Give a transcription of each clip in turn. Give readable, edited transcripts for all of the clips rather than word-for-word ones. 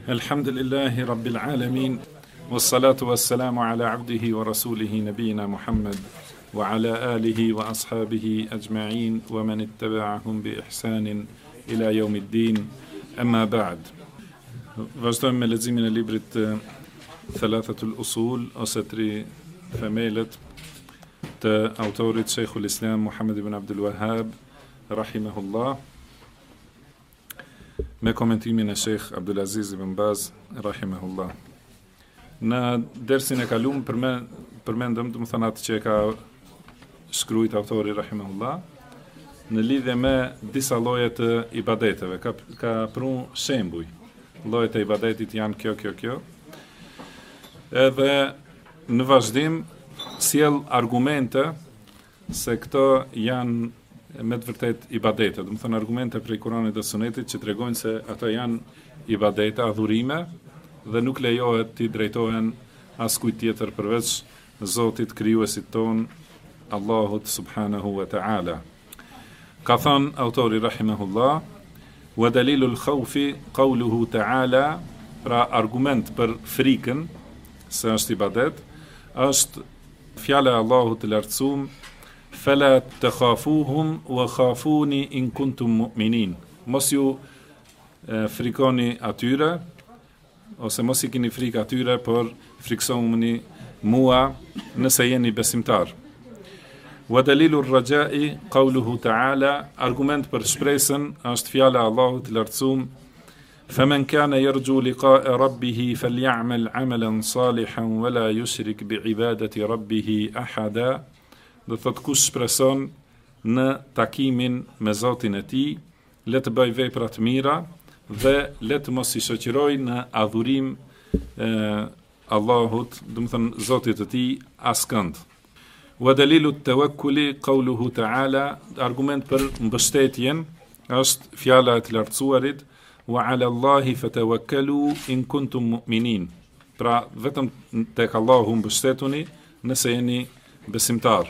Alhamdulillahi Rabbil Alamin, wassalatu wassalamu ala abdihi wa rasulihi nabiyina Muhammad wa ala alihi wa ashabihi ajma'in wa man ittaba'ahum bi ihsanin ila yawmiddin, amma ba'd. Vazhdojmë me leximin e librit Thalathatul Usul ose tri themelet të autorit Sheikhul Islam Muhammad ibn Abdul Wahhab rahimahullah, me komentimin e Sheikh Abdulaziz ibn Baz rahimahullah. Në dersin e kaluam përmendëm domethënë atë që ka shkruajt autori rahimahullah në lidhje me disa lloje të ibadeteve. Ka pru shembuj. Llojet e ibadetit janë kjo. Edhe në vazhdim sjell argumente se këto janë me të vërtet ibadete, do të thonë argumente prej Kuranit dhe Sunetit që tregojnë se ata janë ibadete, adhurime, dhe nuk lejohet t'i drejtohen askujt tjetër përveç Zotit krijuesit ton, Allahut subhanahu wa ta'ala. Ka thënë autori rahimahullah, wa dalilul khawfi qawluhu ta'ala, pra argument për frikën se është ibadet, është fjala e Allahut të lartësuar, fela të khafuhum wa khafuni in kuntum mu'minin. Mos ju frikoni atyre, ose mos I keni frikë atyre, por friksoni mua nëse jeni besimtar. Wa dalilur rajai qawluhu ta'ala, argument për shpresën është fjala e Allahut të lartësuar, faman kana yarju liqa'a rabbih faly'amal 'amalan salihan wa la yushrik bi'ibadati rabbih ahada. Do thot kush shpreson në takimin me Zotin e tij, le të bëj vepra të mira dhe le të mos I shoqëroj në adhurim Allahut, do të thënë Zotit të tij, askënd. Wa dalilu tawakkuli qawluhu ta'ala, argument për mbështetjen është fjala e të lartësuarit, wa 'ala Allahi fatawakkalu in kuntum mu'minin. Pra vetëm tek Allahu mbështetuni nëse jeni besimtar.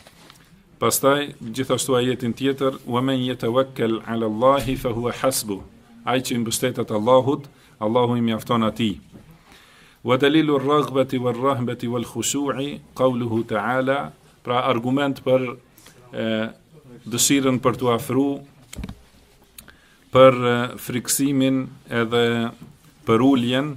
Pastaj gjithashtu ajetin tjetër, wa man yatawakkal 'ala Allahi fa huwa hasbuh. Ai që mbështetet Allahut, Allahu I mjafton atij. Wa dalilu ar-raghbati war-rahbati wal-khushu'i qawluhu ta'ala, pra argument për dëshirën për t'u afru, për friksimin edhe për uljen,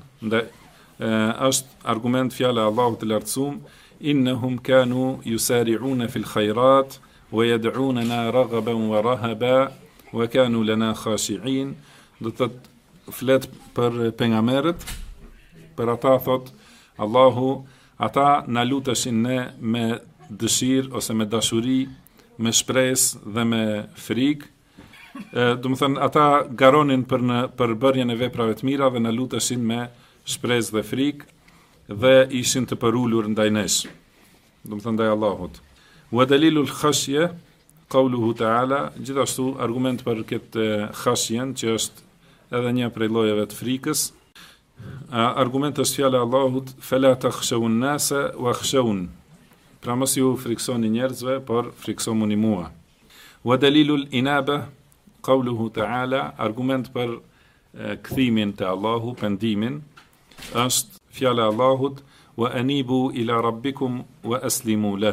është argument fjala e Allahut të lartësuar, innahum kanu yusari'una fil khayrat wa yad'unana raghaban wa rahaba wa kanu lana khashi'in. Do të flet për pejgamberët, për ata thot Allahu, ata na luteshin ne me dëshirë ose me dashuri, me shpresë dhe me frikë. Do të thënë ata garonin për bërjen e veprave të mira dhe na luteshin me shpresë dhe frikë, dhe ishin të përulur ndaj nesh, do të thënë ndaj Allahut. Wa dalilul khashya qawluhu ta'ala, gjithashtu argument për këtë khashjen, që është edhe një prej llojeve të frikës. Argument është fjala e Allahut, fela takhshawun nasa wakhshawun. Pra mos ju friksoni njerëzve, por friksomuni mua. Wa dalilul inaba qawluhu ta'ala, argument për kthimin te Allahu, pendimin, është fjala e Allahut, wa anibu ila rabbikum wa aslimu lah.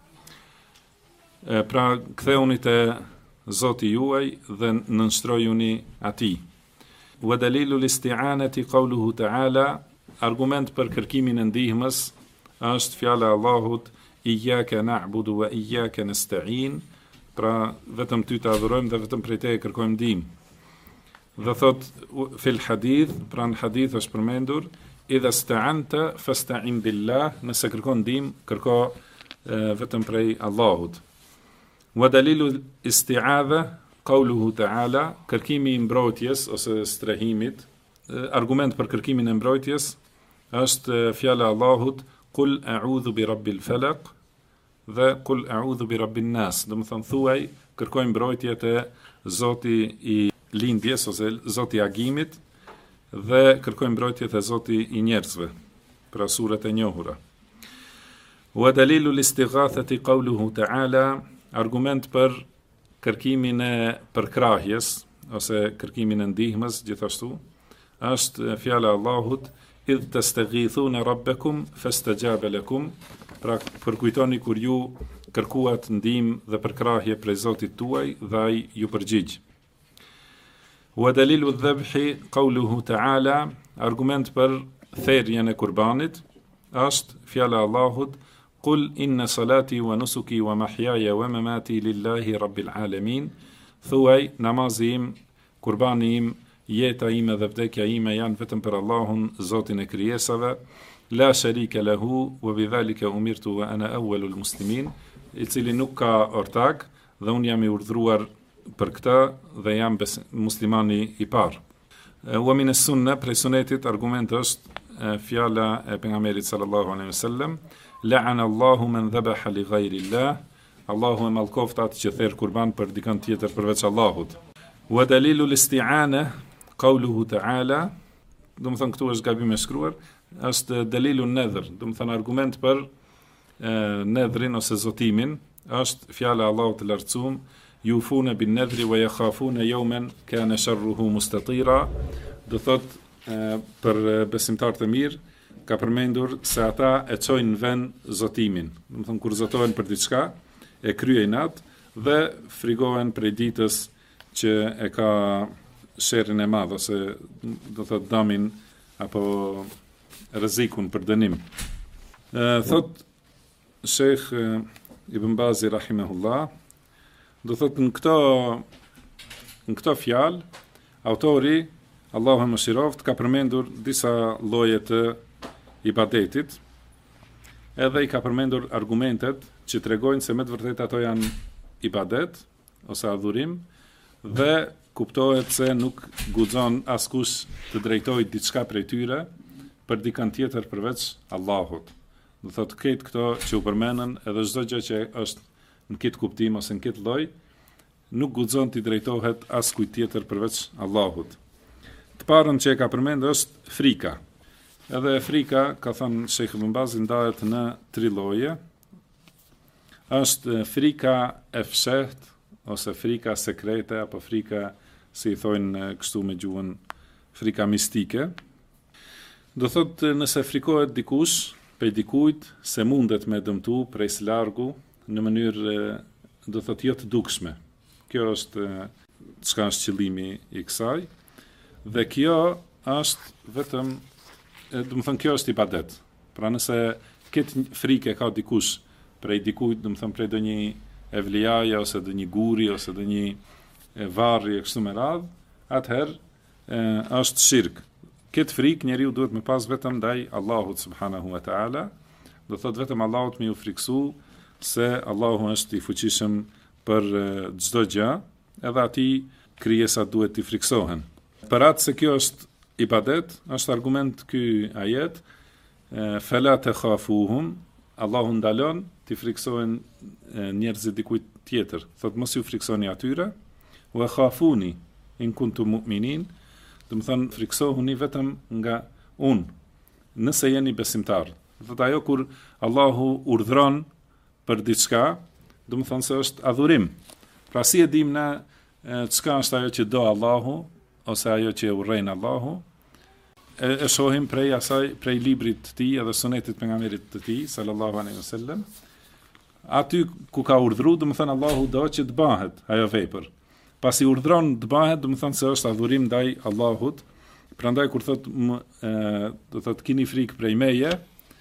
Pra ktheuni te Zoti juaj dhe nënshtrojuni atij. Wa dalilul isti'anati qawluhu ta'ala, argument për kërkimin e ndihmës është fjala e Allahut, iyyaka na'budu wa iyyaka nasta'in. Pra vetëm ty të adhurojmë dhe vetëm prej teje kërkojmë ndihmë. Dhe thot fil hadith, pra në hadith është përmendur, idha sta'anta fasta'in billah, nëse kërkon ndihmë, kërko vetëm prej Allahut. Wa dalilu isti'adha qawluhu ta'ala, kërkimi I mbrojtjes ose strehimit, argument për kërkimin e mbrojtjes është fjala e Allahut, qul a'udhu bi rabbil falaq dhe qul a'udhu bi rabbin nas. Do të thonë thuaj, kërkoj mbrojtje te Zoti I lindjes ose Zoti I agimit, dhe kërkoj mbrojtje te Zoti I njerëzve, pra surat e njohura. Wa dalilu l-istighathati qawluhu ta'ala, argument për kërkimin e përkrahjes ose kërkimin e ndihmës, gjithashtu është fjala e Allahut idh tastaghithuna rabbakum fastajaba lakum, pra përkujtoni kur ju kërkuat ndihmë dhe përkrahje prej Zotit tuaj dhe ai ju përgjigj. Wa dalilu dhabhi qawluhu ta'ala, argument për therrjen e kurbanit është fjala e Allahut Qul inna salati wa nusuki wa mahyaya wa mamati lillahi rabbil alamin. Thuaj, namazi im, kurbani im, jeta ime dhe vdekja ime janë vetëm për Allahun, Zotin e krijesave. La sharika lahu wa bidhalika umirtu wa ana awwalul muslimin, i cili nuk ka ortak dhe unë jam i urdhëruar për këtë dhe jam muslimani i parë. Wa min as-sunnah, prej sunetit argument është fjala e pejgamberit sallallahu alaihi wasallam La'ana Allahu man dhabaha li ghayri Allah. Allahu e mallkoft atë që therr kurban për dikën tjetër përveç Allahut. Wa dalilu l-isti'ana qawluhu ta'ala. Do të thonë këtu është gabim e shkruar, është dalilu nadhr, do të thonë argument për nadhrin ose zotimin, është fjala e Allahut të lartësuar yufuna bin nadhri wa yakhafuna yawman kana sharruhu mustatira. Do thotë për besimtarët e mirë ka përmendur se ata e çojnë në vend zotimin. Do të thonë kur zotohen për diçka, e kryejnë atë dhe frigohen prej ditës që e ka sherrin e madh ose do thotë damin apo rrezikun për dënim. Thot Sheikh Ibn Bazi rahimahullah, do thotë në këto fjalë autori Allahu më shiroft ka përmendur disa lloje të ibadetit, edhe i ka përmendur argumentet që tregojnë se me të vërtetë ato janë ibadet ose adhurim dhe kuptohet se nuk guxon askush të drejtojë diçka prej tyre për dikën tjetër përveç Allahut. Do thotë këtë këto që u përmendën edhe çdo gjë që është në këtë kuptim ose në këtë lloj nuk guxon të drejtohet askujt tjetër përveç Allahut. Të parën që e ka përmendur është frika. Edhe frika, ka thënë Sheikh Ibn Bazi, ndahet në 3 lloje. Është frika e fshehtë ose frika sekrete apo frika, si i thojnë kështu me gjuhën, frika mistike. Do thotë nëse frikohet dikush prej dikujt se mundet me dëmtu prej së largu në mënyrë do thotë jo të dukshme. Kjo është çka është qëllimi i kësaj. Dhe kjo është vetëm do të thënë kjo është ibadet. Pra nëse këtë frikë ka dikush prej dikujt, do të thënë prej ndonjë evliaje ose ndonjë guri ose ndonjë varri kështu me radhë, atëherë është shirk. Këtë frikë njeriu duhet me pas vetëm ndaj Allahut subhanahu wa taala, do thotë vetëm Allahut me u friksu se Allahu është i fuqishëm për çdo gjë, edhe atij krijesat duhet të friksohen. Për atë se kjo është ibadet, është argument ky ajet, fala takhafuhum, Allahu ndalon të friksohen njerëzit dikujt tjetër. Thotë mos ju friksoni atyre, wa khafuni in kuntum mu'minin, do të thonë friksohuni vetëm nga unë, nëse jeni besimtar. Thotë ajo kur Allahu urdhron për diçka, do të thonë se është adhurim. Pra si e dim na çka është ajo që do Allahu ose ajo që e urrejn Allahu, e shohim prej asaj, prej librit të tij edhe sunetit pejgamberit të tij sallallahu alaihi wasallam. Aty ku ka urdhëruar, do të thonë Allahu do që të bëhet ajo vepër. Pasi urdhron të bëhet, do të thonë se është adhurim ndaj Allahut. Prandaj kur do thotë keni frikë prej meje,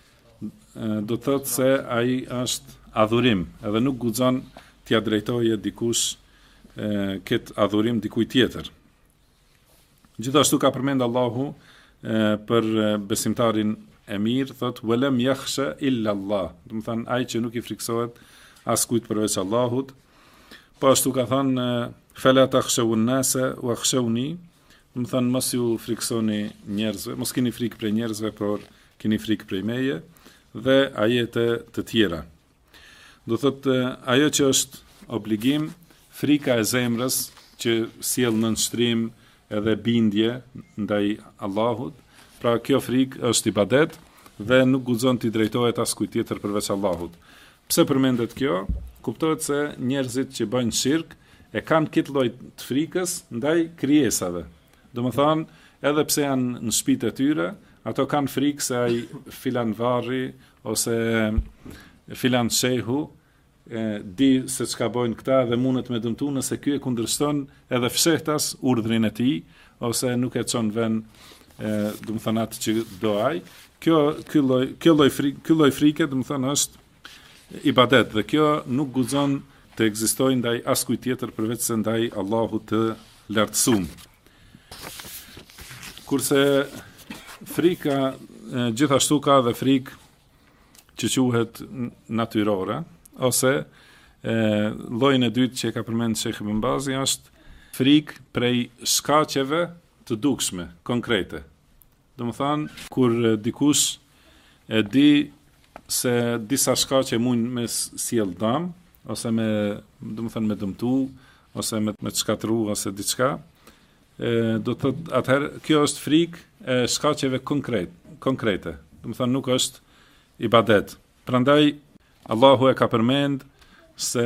do thotë se ai është adhurim, edhe nuk guxon t'ia drejtoje dikush këtë adhurim dikujt tjetër. Gjithashtu ka përmend Allahu për besimtarin e mirë, thotë walam yakhsha illa Allah. Do të thonë ai që nuk i friksohet askujt përveç Allahut. Po ashtu ka thënë fala takhshaw an-nasa wakhshawni. Do të thonë mos ju friksoni njerëzve, mos keni frikë prej njerëzve, por keni frikë prej meje dhe ajete të tjera. Do thotë ajo që është obligim, frika e zemrës që sjell nënshtrim edhe bindje ndaj Allahut. Pra kjo frikë është ibadet dhe nuk guxon t'i drejtohet askujt tjetër përveç Allahut. Pse përmendet kjo? Kuptohet se njerëzit që bëjnë shirk e kanë këtë lloj të frikës ndaj krijesave. Domethënë edhe pse janë në shtëpitë e tyre, ato kanë frikë se ai filan varri ose filan shehu di se çka bojnë këta dhe mundet me dëmtu nëse ky e kundërshton edhe fshehtas urdhrin e tij ose nuk e çon vend do të thonë atë që do ai. Ky lloj frike do të thonë është ibadet dhe kjo nuk guxon të ekzistojë ndaj askujt tjetër përveç se ndaj Allahut të lartësuar. Kurse frika gjithashtu ka dhe frikë që quhet natyrore, ose llojin e dytë që e ka përmendur Sheikh Ibn Bazi është frikë prej shkaqeve të dukshme, konkrete. Domethënë kur dikush e di se disa shkaqe mund me sjell dëm ose me, domethënë me dëmtu ose me të shkatërru ose diçka, do të thotë atëherë kjo është frikë e shkaqeve konkrete. Domethënë nuk është ibadet. Prandaj Allahu e ka përmend se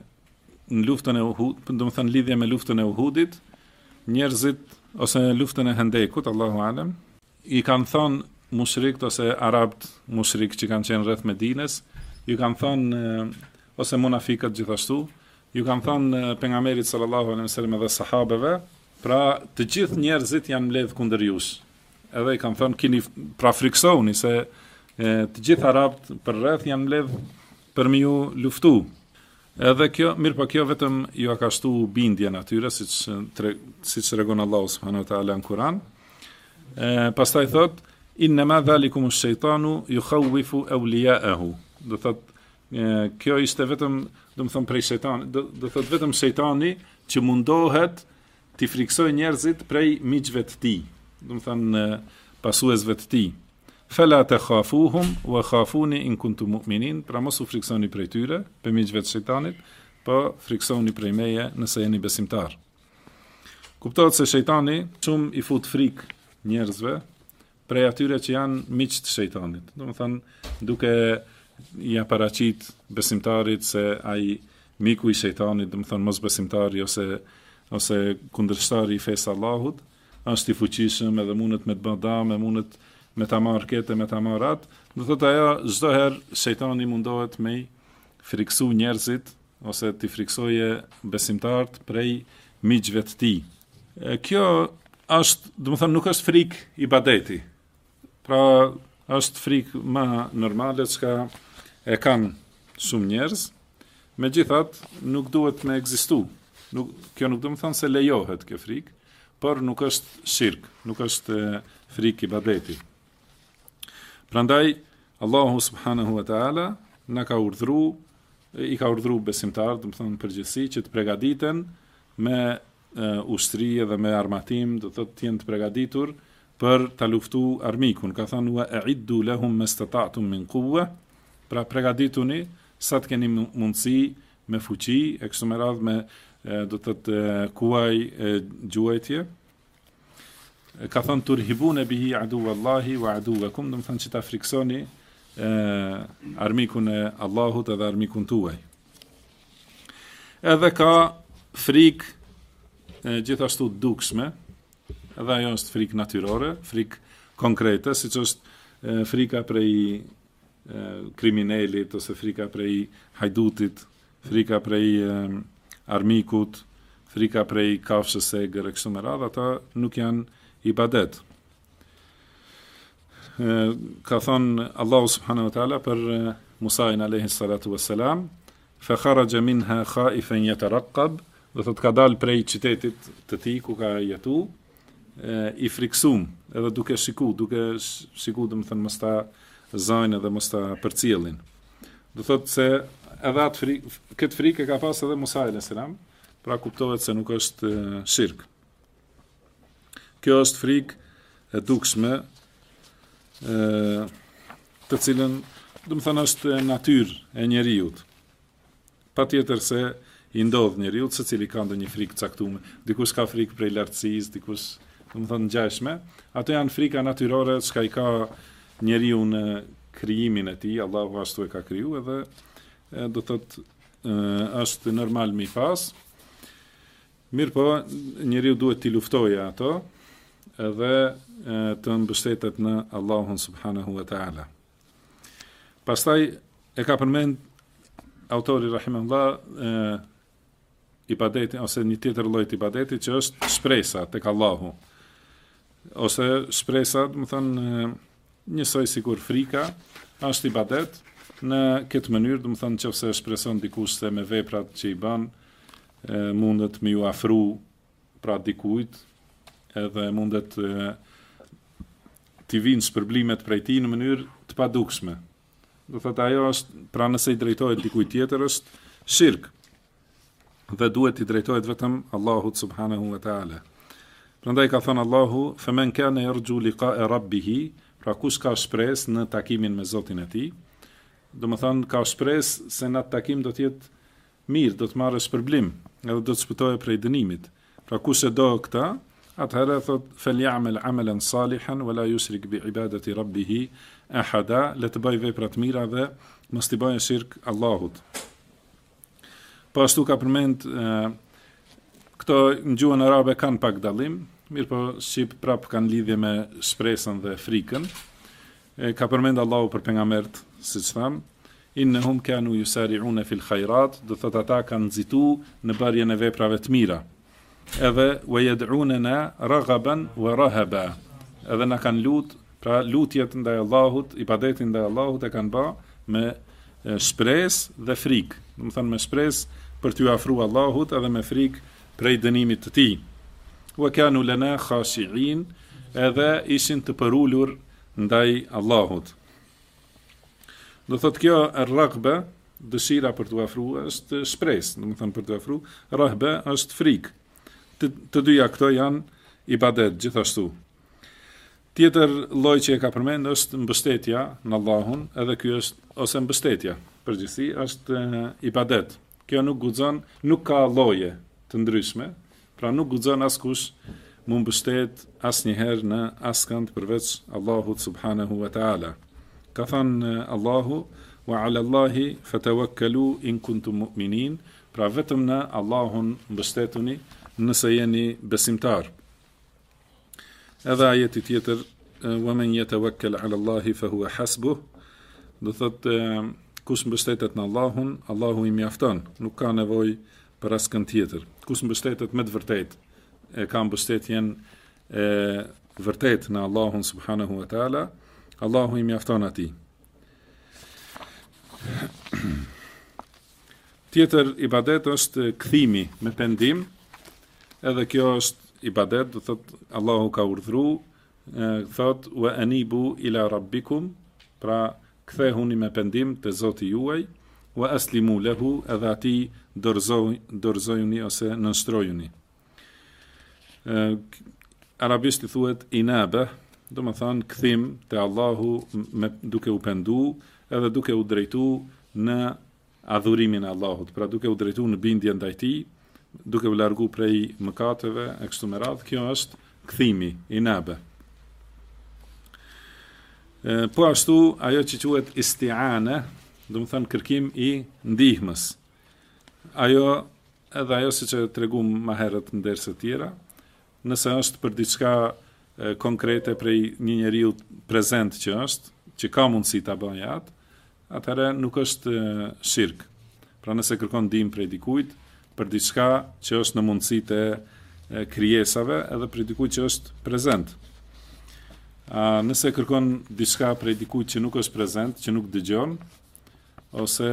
në luftën e Uhud, domethënë lidhje me luftën e Uhudit, njerëzit ose në luftën e Hendekut, Allahu alem, i kanë thënë mushrikët ose arabët mushrik që kanë qenë rreth Medinës, ju kanë thënë ose munafikët gjithashtu, ju kanë thënë pejgamberit sallallahu alaihi wasallam dhe sahabeve, pra të gjithë njerëzit janë mbledh kundër jush. Edhe i kanë thënë keni pra friksoni se të gjithë arabët për rreth janë mbledh për me ju luftu. Edhe kjo, mirë po kjo vetëm ju ka shtu bindjen atyre, siç tregon Allahu subhanahu wa taala në Kur'an. Pastaj thot inma dhalikum ash-shaytanu yukhawwifu awliya'ahu. Do thot kjo ishte vetëm, do të thon prej shejtanit, do thot vetëm shejtani që mundohet t'i friksoj njerëzit prej miqve të tij, do të thon pasuesve të tij. Fela takhafuhum wa khafuni in kuntum mu'minin, pra mos u friksoni prej tyre, për miqve të shejtanit, po friksoni prej meje nëse jeni besimtar. Kuptohet se shejtani shumë i fut frikë njerëzve prej atyre që janë miq të shejtanit. Domethënë duke ja paraqit besimtarit se ai miku i shejtanit, domethënë mos besimtari ose kundërshtari i fesë Allahut, është i fuqishëm edhe mundet me të bë dëm, mundet me ta marrë këtë, me ta marrë atë, do thotë ajo çdo herë shejtani mundohet me friksu njerëzit ose t'i friksoje besimtarët prej miqve të tij. Kjo është, do të thënë, nuk është frikë ibadeti. Pra është frikë më normale që e kanë shumë njerëz, megjithatë nuk duhet me ekzistu. Kjo nuk do të thënë se lejohet kjo frikë, por nuk është shirk, nuk është frikë ibadeti. Prandaj Allahu subhanahu wa taala na ka i ka urdhëruar besimtarët, do të thonë përgjithësi, që të përgatiten me ushtri dhe me armatim, do thotë të jenë të përgatitur për ta luftuar armikun. Ka thënë wa a'iddu lahum mastata'tum min quwwa, pra përgatituni sa të keni mundësi me fuqi, e kështu me radhë me do të thotë kuaj gjuajtje. Ka thënë turhibune bihi aduwallahi wa aduwakum, do të thonë që ta friksoni armikun e Allahut edhe armikun tuaj. Edhe ka frikë gjithashtu dukshme, edhe ajo është frikë natyrore, frikë konkrete, siç është frika prej kriminalit ose frika prej hajdutit, frika prej armikut, frika prej kafshës egër e kështu me radhë, ata nuk janë ibadet. Ka thonë Allahu subhanahu wa taala për Musain alayhi salatu wassalam, fa kharaja minha khaifan yataraqqab, do thotë ka dalë prej qytetit të tij ku ka jetu, i friksum, edhe duke shiku, do të thënë mos ta zajnë dhe mos ta përcjellin. Do thotë se edhe këtë frikë ka pas edhe Musa alayhi salam, pra kuptohet se nuk është shirk. Kjo është frikë e dukshme, të cilën, do të thënë, është natyrë e njeriut. Patjetër se i ndodh njeriut, secili ka ndonjë frikë caktuar. Dikush ka frikë prej lartësisë, dikush, do të thënë, ngjashme. Ato janë frika natyrore që i ka njeriu në krijimin e tij. Allahu ashtu e ka kriju edhe do thotë është normal me pas. Mirë po, njeriu duhet t'i luftojë ato, edhe të mbështetet në Allahun subhanahu wa ta'ala. Pastaj e ka përmend autori rahimahullah ibadeti ose një tjetër lloj ibadeti që është shpresa tek Allahu. Ose shpresa, do të thonë njësoj sikur frika, është ibadet në këtë mënyrë, do të thonë nëse shpreson dikush se me veprat që i bën mundet me ju afru pra dikujt, edhe mundet t'i vinë shpërblimet prej tij në mënyrë të padukshme. Do thotë ajo është, pra nëse i drejtohet dikujt tjetër është shirk. Dhe duhet i drejtohet vetëm Allahut subhanahu wa ta'ala. Prandaj ka thënë Allahu, "Faman kana yarju liqa'a rabbih", pra kush ka shpresë në takimin me Zotin e tij, do të thonë ka shpresë se në atë takim do të jetë mirë, do të marrë shpërblim, edhe do të shpëtohet prej dënimit. Pra kush e do këtë, atëherë thot "Falyamal 'amalan salihan wa la yushrik bi ibadati rabbih ahada", le të bëj vepra të mira dhe mos t'i bëjë shirk Allahut. Po ashtu ka përmend këto në gjuhën arabe kanë pak dallim, mirë po shqip prap kanë lidhje me shpresën dhe frikën. Ka përmend Allahu për pejgambert, siç tham, innahum kanu yusari'una fil khairat, do thot ata kanë nxitu në bërjen e veprave të mira. Edhe wa yad'unana raghaban wa rahaba. Edhe na kanë pra lutjet ndaj Allahut, ibadetin ndaj Allahut e kanë bë me shpresë dhe frikë. Do të thonë me shpresë për t'ju afruar Allahut edhe me frikë prej dënimit të tij. Wa kanu lana khashi'in, edhe ishin të përulur ndaj Allahut. Do thotë kjo ar-raghba, dëshira për t'u afruar është shpresë, do të thonë për t'u afruar, rahba është frikë. Të dyja këto janë ibadet gjithashtu. Tjetër lloj që e ka përmend është mbështetja në Allahun, edhe ky është ose mbështetja përgjithësi është ibadet. Kjo nuk guxon, nuk ka lloje të ndryshme, pra nuk guxon askush mu mbështet asnjëherë në askënd përveç Allahut subhanahu wa ta'ala. Ka thënë Allahu, "Wa 'ala Allahi fatawakkalu in kuntum mu'minin", pra vetëm në Allahun mbështetuni nëse jeni besimtar. Edhe ajeti tjetër, "Wa man yatawakkal 'ala Allahi fa huwa hasbuh", do thotë kush mbështetet në Allahun, Allahu i mjafton, nuk ka nevojë për askën tjetër. Kush mbështetet me të vërtetë, e ka mbështetjen e vërtetë në Allahun subhanahu wa ta'ala, Allahu i mjafton atij. Tjetër ibadet është kthimi me pendim, edhe kjo është ibadet, do thotë Allahu ka urdhëruar, thotë "Wa anibu ila rabbikum", pra kthehuni me pendim te Zoti juaj, "Wa aslimu lahu", edhe atij dorëzojuni ose nënshtrojuni. Arabisht i thuhet inabe, do të thonë kthim te Allahu duke u pendu edhe duke u drejtu në adhurimin e Allahut, pra duke u drejtu në bindje ndaj tij, duke u largu prej mëkateve e kështu me radhë. Kjo është kthimi, inabe. Po ashtu ajo që quhet isti'ane, do të thonë kërkim i ndihmës. Ajo siç e tregum më herët në derse tjera, nëse është për diçka konkrete prej një njeriu prezent që ka mundësi ta bëjë atë, atëherë nuk është shirk. Pra nëse kërkon ndihmë prej dikujt për diçka që është në mundësitë e krijesave edhe për dikujt që është prezent. Nëse kërkon diçka prej dikujt që nuk është prezent, që nuk dëgjon, ose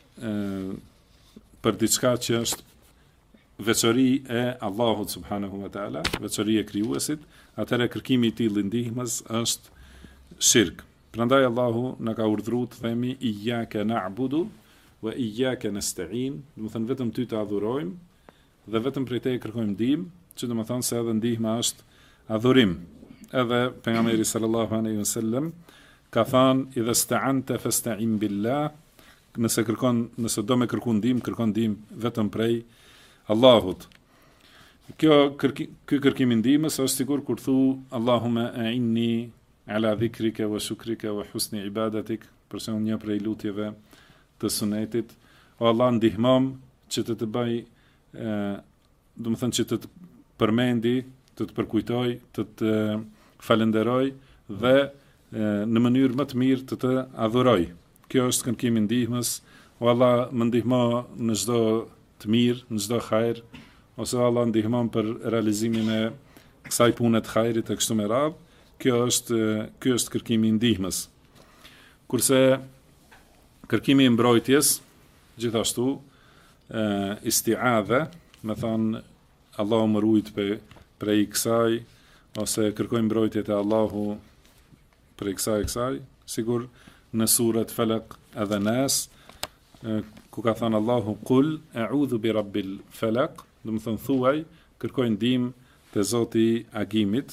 për diçka që është veçori e Allahut subhanahu wa ta'ala, veçori e krijuesit, atëherë kërkimi i tillë ndihmës është shirk. Prandaj Allahu na ka urdhëruar të themi iyyaka na'budu wa iyyaka nasta'in, do të thënë vetëm ty të adhurojmë dhe vetëm prej teje kërkojmë ndihmë, që do të thonë se edhe ndihma është adhurim. Edhe pejgamberi sallallahu alaihi wasallam ka thënë idha sta'anta fasta'in billah, nëse do me kërku ndihmë, kërkon ndihmë vetëm prej Allahut. Ky kërkim i ndihmës është sigur kur thu Allahumma a'inni ala dhikrika wa shukrika wa husni ibadatik, përse unë një prej lutjeve të sunetit, o Allah ndihmom që të bëj, do të thënë që të përmendi, të përkujtoj, të falenderoj dhe në mënyrë më të mirë të adhuroj. Kjo është kërkimi ndihmës, o Allah më ndihmo në çdo të mirë, në çdo hajër, ose Allah ndihmon për realizimin e kësaj pune të hajrit e kështu me radhë. Ky është kërkimi i ndihmës. Kurse kërkimi i mbrojtjes, gjithashtu isti'adha, me thënë Allahu më ruajt prej kësaj, ose kërkoj mbrojtje te Allahu prej kësaj, sigur në surat Falaq edhe Nas, ku ka thënë Allahu Qul a'udhu bi rabbil falaq, do të thënë thuaj, kërkoj ndihmë te Zoti i agimit.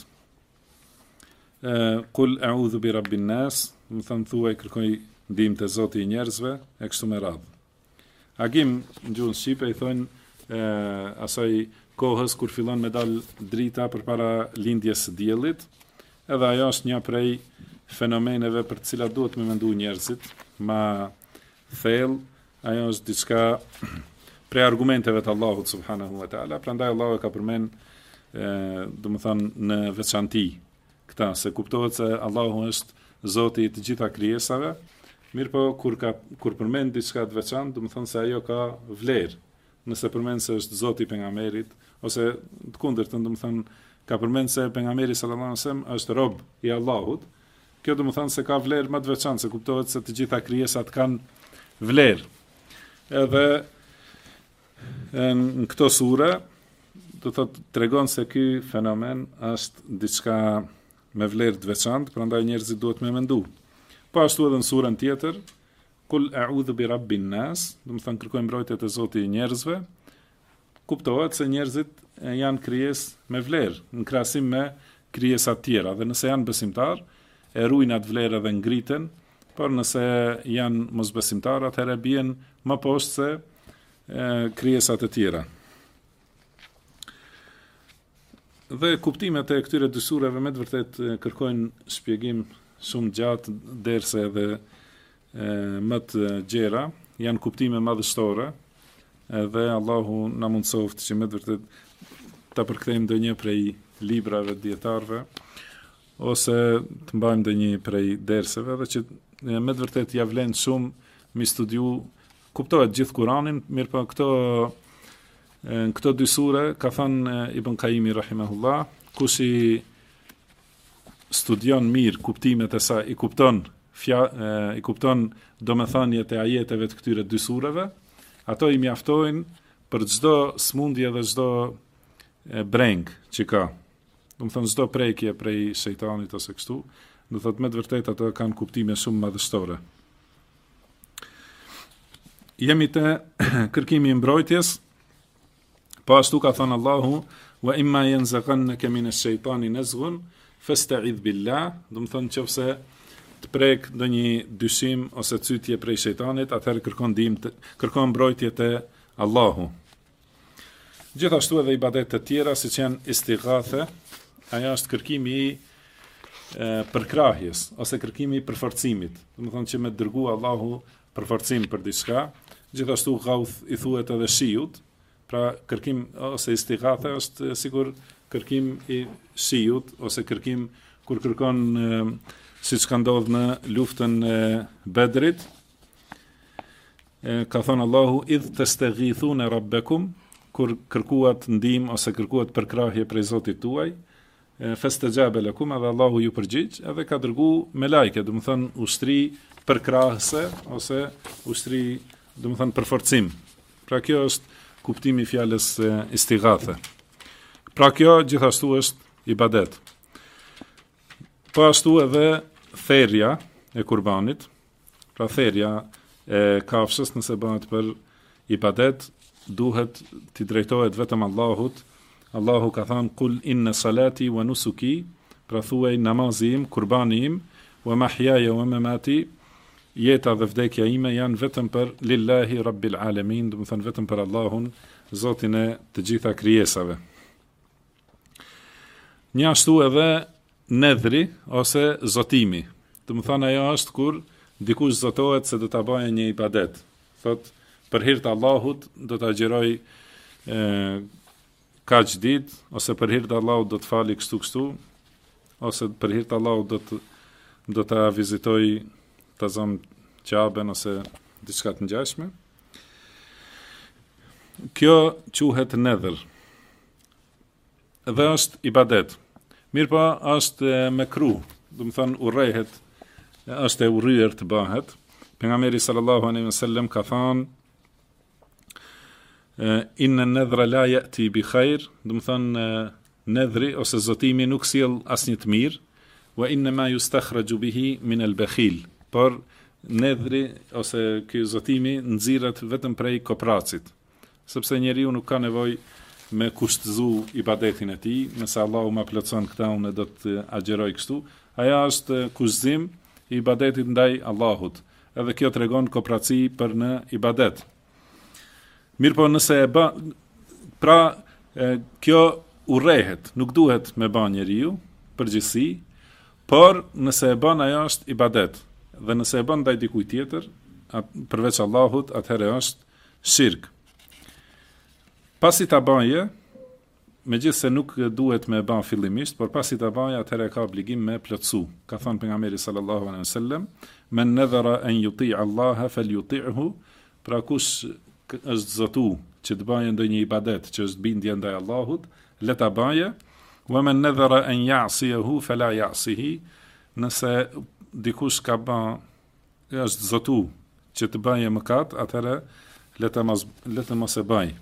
Qul a'udhu bi rabbin nas, do të thënë thuaj, kërkoj ndihmë te Zoti i njerëzve e kështu me radhë. Agim në gjuhën shqipe i thonë asaj kohës kur fillon me dal drita përpara lindjes së diellit, edhe ajo është një prej fenomeneve për të cilat duhet me mendu njerëzit, ma thellë, ajo është diçka prej argumenteve të Allahut subhanahu wa taala, prandaj Allahu ka përmend domethënë në veçanti këta, se kuptohet se Allahu është Zoti i të gjitha krijesave, mirëpo kur përmend diçka të veçantë, domethënë se ajo ka vlerë. Nëse përmend se është Zoti i pejgamberit, ose të kundërtën, domethënë ka përmend se pejgamberi sallallahu alajhi wasallam është rob i Allahut, kjo domethënë se ka vlerë më të veçantë, se kuptohet se të gjitha krijesat kanë vlerë. Edhe në këto sure do thotë tregon se ky fenomen është diçka me vlerë të veçantë, prandaj njerëzit duhet me mendu. Po ashtu edhe në surën tjetër, Kul a'udhu bi rabbin nas, do të thënë kërkojmë mbrojtje te Zoti i njerëzve. Kuptohet se njerëzit janë krijesë me vlerë në krahasim me krijesa të tjera, dhe nëse janë besimtar, e ruajnë atë vlerë dhe ngriten, por nëse janë mosbesimtar, atëherë bien më poshtë se krijesat e tjera. Dhe kuptimet e këtyre dy sureve me të vërtet kërkojnë shpjegim shumë gjatë, derse edhe më të gjera, janë kuptime madhështore, dhe Allahu na mundsoft që me të vërtet ta përkthejmë ndonjë prej librave dietarëve, ose të mbajmë ndonjë prej derseve, dhe që me të vërtet ja vlen shumë mi studiu, kuptohet gjithë Kur'anin, mirëpo në këto dy sure ka thënë Ibn Qayyimi rahimahullah, kush i studion mirë kuptimet e saj, i kupton domethënjet e ajeteve të këtyre dy sureve, ato i mjaftojnë për çdo smundje dhe çdo breng që ka. Domethënë çdo prekje prej shejtanit ose kështu, do thotë me të vërtetë ato kanë kuptime shumë madhështore. Jemi te kërkimi i mbrojtjes. Po ashtu ka thënë Allahu, wa imma yanzaghannaka minash shaytani nazghun fasta'idh billah, do të thonë nëse të prek ndonjë dyshim ose cytje prej shejtanit, atëherë kërkon mbrojtje te Allahu. Gjithashtu edhe ibadet të tjera, siç janë istighathe, ajo është kërkimi i përkrahjes ose kërkimi i përforcimit. Do të thonë që me dërgu Allahu përforcim për diçka. Gjithashtu gauth i thuhet edhe shiut. Pra kërkim ose istighathe është sigur kërkim i shiut, ose kërkim kur kërkon siç ka ndodhur në luftën e Bedrit. Ka thënë Allahu idh tastaghithuna rabbakum, kur kërkuat ndihmë ose kërkuat përkrahje prej Zotit tuaj, fastajaba lakum, edhe Allahu ju përgjigj, edhe ka dërgu me lajke, do të thënë ushtri përkrahëse ose ushtri, do të thënë përforcim. Pra kjo është kuptimi i fjalës istighathe. Pra kjo gjithashtu është ibadet. Po ashtu edhe therrja e kurbanit, pra therrja e kafshës nëse bëhet për ibadet, duhet t'i drejtohet vetëm Allahut. Allahu ka thënë kul inna salati wa nusuki, pra thuaj namazi im, kurbani im, wa mahyaja wa mamati, jeta dhe vdekja ime janë vetëm për lillahi rabbil alamin, do të thënë vetëm për Allahun, Zotin e të gjitha krijesave. Një ashtu edhe nedhri ose zotimi. Do të thënë ajo është kur dikush zotohet se do ta bëjë një ibadet. Thot për hir të Allahut do ta agjeroj kaq ditë, ose për hir të Allahut do të fali kështu, ose për hir të Allahut do ta vizitoj ta zon Qaben ose diçka të ngjashme. Kjo quhet nedhër. Dhe është ibadet. Mirë po është mekruh, do të thonë urrehet, është e urryer të bëhet. Pejgamberi sallallahu alaihi wasallam ka thënë inna an-nadhra la ya'ti bi khair, do të thonë nedhri ose zotimi nuk sjell asnjë të mirë, wa inna ma yustakhraju bihi min al-bakhil. Por nedhri ose ky zotimi nxirret vetëm prej kopracit, sepse njeriu nuk ka nevojë me kushtëzu ibadetin e tij, nëse Allahu ma plotson këtë unë do të agjeroj kështu. Aja është kushtëzim i ibadetit ndaj Allahut. Edhe kjo tregon kopraci për në ibadet. Mirë po nëse e bë, pra kjo urrehet, nuk duhet me bën njeriu përgjithësi, por nëse e bën ajo është ibadet. Dhe nëse e bën ndaj dikujt tjetër, përveç Allahut, atëherë është shirk. Pasi ta bëje, megjithse nuk duhet me bën fillimisht, por pasi ta bëje, atëherë ka obligim me plotsu. Ka thënë pejgamberi sallallahu alaihi wasallam, "Men nadhara an yuti' Allah falyuti'hu", pra kush është zotu që të bëjë ndonjë ibadet që është bindje ndaj Allahut, le ta bëje. "Wa man nadhara an ya'siyahu fala ya'sihi", nëse dikush ka është zotu që të bëjë mëkat, atëherë le të mos e bëj.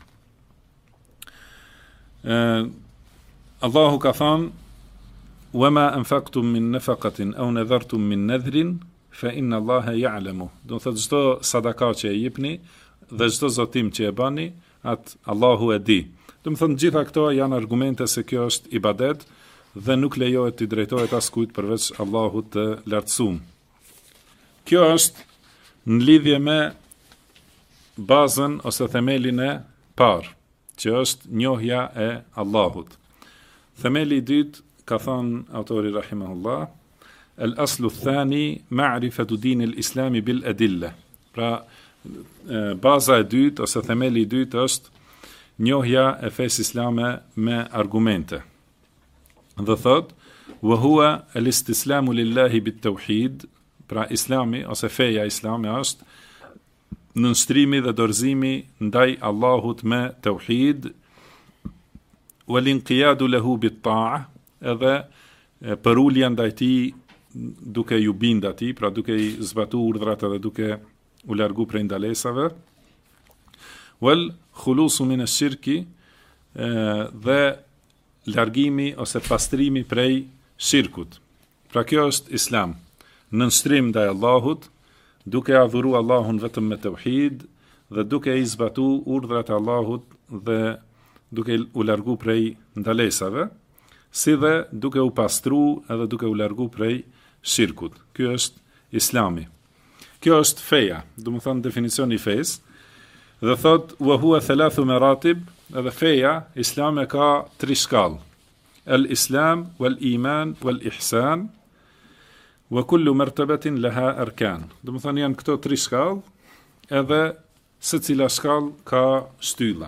Allahu ka thënë wama anfaqtum min nafaqatin aw nadhartum min nadhrin fa inna Allaha ya'lamu. Do të thotë çdo sadaka që e jepni dhe çdo zotim që e bani, atë Allahu e di. Do të thonë gjitha këto janë argumente se kjo është ibadet dhe nuk lejohet të drejtohet askujt përveç Allahut të lartësuar. Kjo është në lidhje me bazën ose themelin e parë, që është njohja e Allahut. Themeli i dytë, ka thënë autori rahimahullah, al-aslu thani ma'rifatu din al-islami bil adilla. Pra baza e dytë ose themeli i dytë është njohja e fesë islame me argumente. Dhe thot, wa huwa al-istislamu lillahi bit-tauhid, pra islami ose feja islame është nënshtrimi dhe dorëzimi ndaj Allahut me tauhid, wal inqiyadu lahu bit-ta'a, edhe përulja ndaj tij duke ju bind atij, pra duke i zbatuar urdhrat edhe duke u largu prej ndalesave, wal khulusu min ash-shirki, dhe largimi ose pastrimi prej shirkut. Pra kjo është islam, nënshtrim ndaj Allahut, duke adhuru Allahun vetëm me tauhid dhe duke i zbatu urdhrat e Allahut dhe duke u largu prej ndalesave, si dhe duke u pastru edhe duke u largu prej shirkut. Ky është islami. Kjo është feja, do të thonë definicioni i fesë, dhe thot wa huwa thalathu maratib, edhe feja islame ka 3 shkallë: el-islam, wal-iman, wal-ihsan, wa kullu martabatin laha arkan. Do të thonë janë këto 3 shkallë, edhe secila shkallë ka shtylla.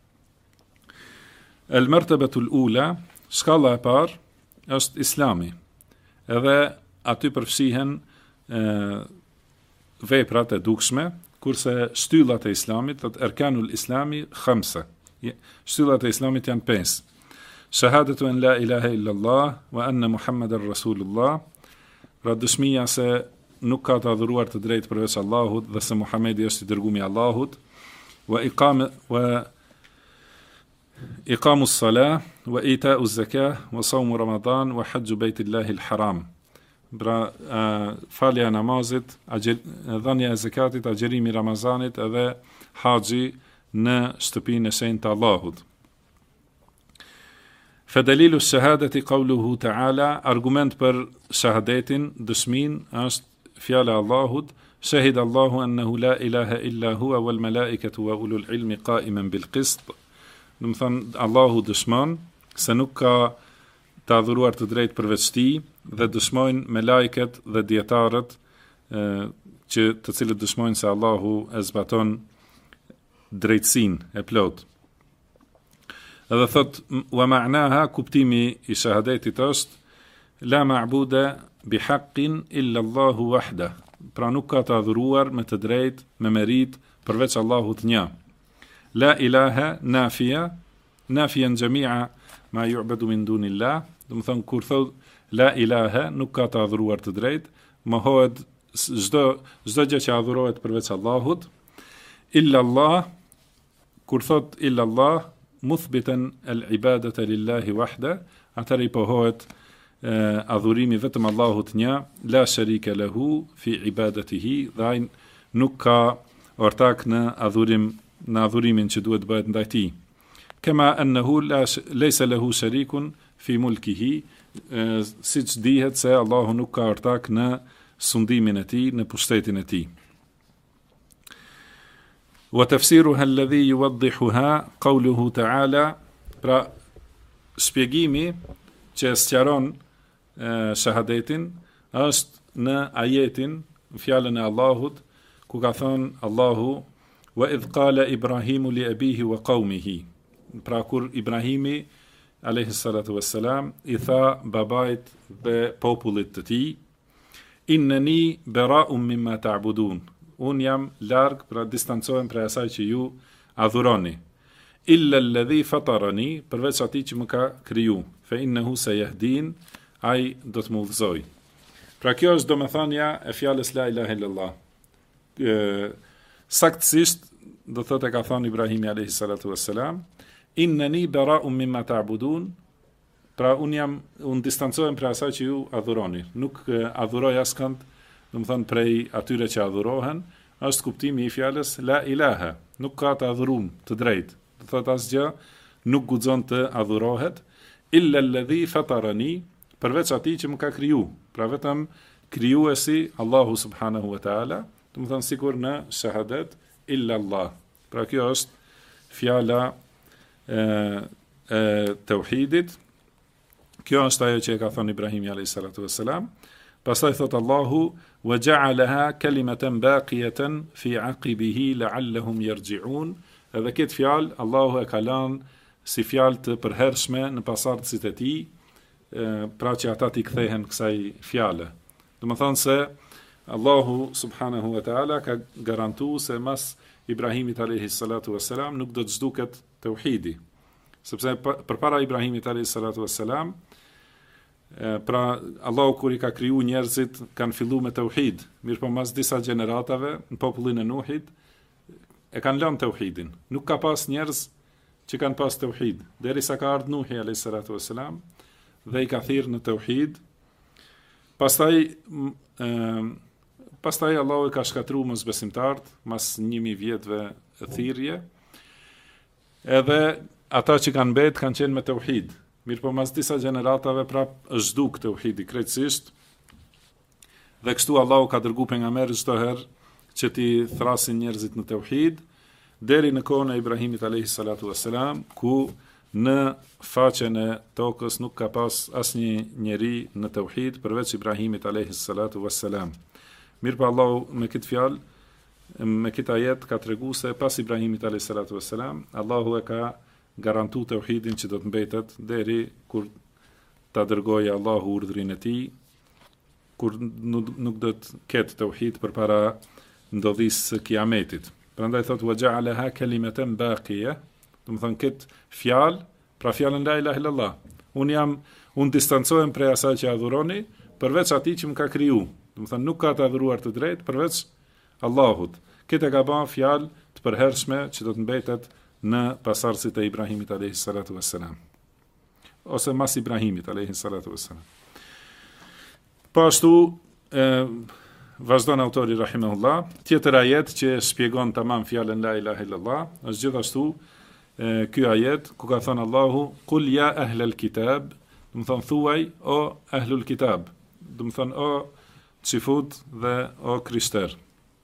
El-martabatu al-ula, shkalla e parë është islami. Edhe aty përfshihen veprat e dukshme, kurse shtyllat e islamit, thot erkanul islami 5. Shtyllat e islamit janë 5. Shahadatu an la ilaha illallah wa anna Muhammadar Rasulullah, pra dëshmia se nuk ka të adhuruar të drejtë përveç Allahut dhe se Muhamedi është i dërguari i Allahut, wa iqamus salah wa ita'uz zakah wa sawmu ramadan wa hajju baytillahi al-haram. Pra falja e namazit, dhënia e zakatit, agjerimi i Ramazanit edhe haxhi në shtëpinë e shenjtë të Allahut. Fadalilu shahadati qawluhu ta'ala, argument për shahadetin, dëshmin, është fjala e Allahut, shahida Allahu annahu la ilaha illa huwa wal malaikatu wa ulul ilmi qa'iman bil qist. Do të thonë Allahu dëshmon se nuk ka të adhuruar të drejtë përveç tij, dhe dëshmojnë me lajket dhe djetarët të cilët dëshmojnë se Allahu e zbaton drejtsin e plot. Edhe thot, wa ma'naha, kuptimi i shahadetit është, la ma'buda bi haqqin illa Allahu wahda. Pra nuk ka të adhuruar me të drejt, me merit, përveç Allahut një. La ilaha nafia, nafian gjemia ma ju'bedu min dunillah. Dhe më thënë, kur thot la ilaha, nuk ka të adhuruar të drejt, mohohet çdo gjë që adhurohet përveç Allahut. Illa Allah, kur thot illa Allah, muthbiten al-ibadata lillahi wahda, atëri pohohet adhurimi vetëm Allahut një, la sharika lahu fi ibadatihi, dhe ai nuk ka ortak në adhurimin që duhet bëhet ndaj tij. Kema annahu laysa lahu sharikun fi mulkihi, siç dihet se Allahu nuk ka ortak në sundimin e tij, në pushtetin e tij. Wa tafsiruha alladhi yuwaddihuha qawluhu ta'ala, pra shpjegimi që sqaron shahadetin është në ajetin, në fjalën e Allahut, ku ka thënë Allahu, wa idh qala Ibrahimu li abihi wa qaumihi. Pra kur Ibrahimi alayhi salatu wassalam i tha babait dhe popullit të tij, innani bara'un mimma ta'budun. Unë jam larg, pra distancohem prej asaj që ju adhuroni. Illa alladhi fatarani, përveç atij që më ka kriju, fa innahu sayahdin, ai do të më udhëzoj. Pra kjo është domethënia e fjalës la ilaha illallah. Saktësisht do thotë ka thënë Ibrahimi alayhi salatu wassalam, innani bara'un mimma ta'budun, pra unë distancohem prej asaj që ju adhuroni. Nuk adhuroj askënd, domethënë prej atyre që adhurohen, është kuptimi i fjalës la ilaha, nuk ka të adhurum të drejtë. Do thotë asgjë nuk guxon të adhurohet, illa alladhi fatarani, përveç atij që më ka kriju, pra vetëm krijuesi Allahu subhanahu wa taala, domethënë sikur në shahadet illa Allah. Pra kjo është fjala e tauhidit. Kjo është ajo që e ka thënë Ibrahimi alayhi salatu wassalam. Pastaj thot Allahu, wa ja'alaha kalimatan baqiyatan fi 'aqibihi la'allahum yarji'un. Edhe këtë fjalë Allahu e ka lënë si fjalë të përhershme në pasardhësit e tij, pra që ata t'i kthehen kësaj fjale. Do të thonë se Allahu subhanahu wa taala ka garantuar se mas Ibrahimit alayhi salatu wassalam nuk do të zhduket tauhidi. Sepse përpara Ibrahimit alayhi salatu wassalam, pra Allahu kur i ka kriju njerëzit kanë fillu me tauhid, mirë po mas disa gjeneratave në popullin e Nuhit e kanë lënë tauhidin. Nuk ka pas njerëz që kanë pas tauhid, derisa ka ardhur Nuhi alayhi salatu wassalam dhe i ka thirrë në tauhid. Pastaj Allahu i ka shkatruar mosbesimtarët mas 1000 vjetëve thirrje. Edhe ata që kanë mbet kanë qenë me tauhid. Mirë po mas disa gjeneratave prap është zhduk tauhidi krejtësisht. Dhe kështu Allahu ka dërguar pejgamber çdo herë që t'i thrasin njerëzit në tauhid, deri në kohën e Ibrahimit alayhi salatu wassalam, ku në faqen e tokës nuk ka pas asnjë njeri në tauhid përveç Ibrahimit alayhi salatu wassalam. Mirë po Allahu me këtë fjalë, me këtë ajet ka treguar se pas Ibrahimit alayhi salatu wassalam, Allahu e ka garantu tauhidin që do të mbetet deri kur ta dërgojë Allahu urdhrin e tij, kur nuk do të ketë tauhid përpara ndodhisë së kiametit. Prandaj thot wa ja'alaha kalimatan baqiya, do të thonë këtë fjalë, pra fjalën la ilaha illallah. Unë distancohem prej asaj që adhuroni, përveç atij që më ka kriju. Do të thonë nuk ka të adhuruar të drejtë përveç Allahut. Këtë e ka bën fjalë të përhershme që do të mbetet në pasardhësit e Ibrahimit alayhi salatu wassalam, ose mas Ibrahimit alayhi salatu wassalam. Po ashtu vazhdon autori rahimahullah, tjetër ajet që shpjegon tamam fjalën la ilaha illallah, është gjithashtu ky ajet ku ka thënë Allahu, qul ya ahlal kitab, do të thonë thuaj o ahlul kitab, do të thonë o çifut dhe o krishter.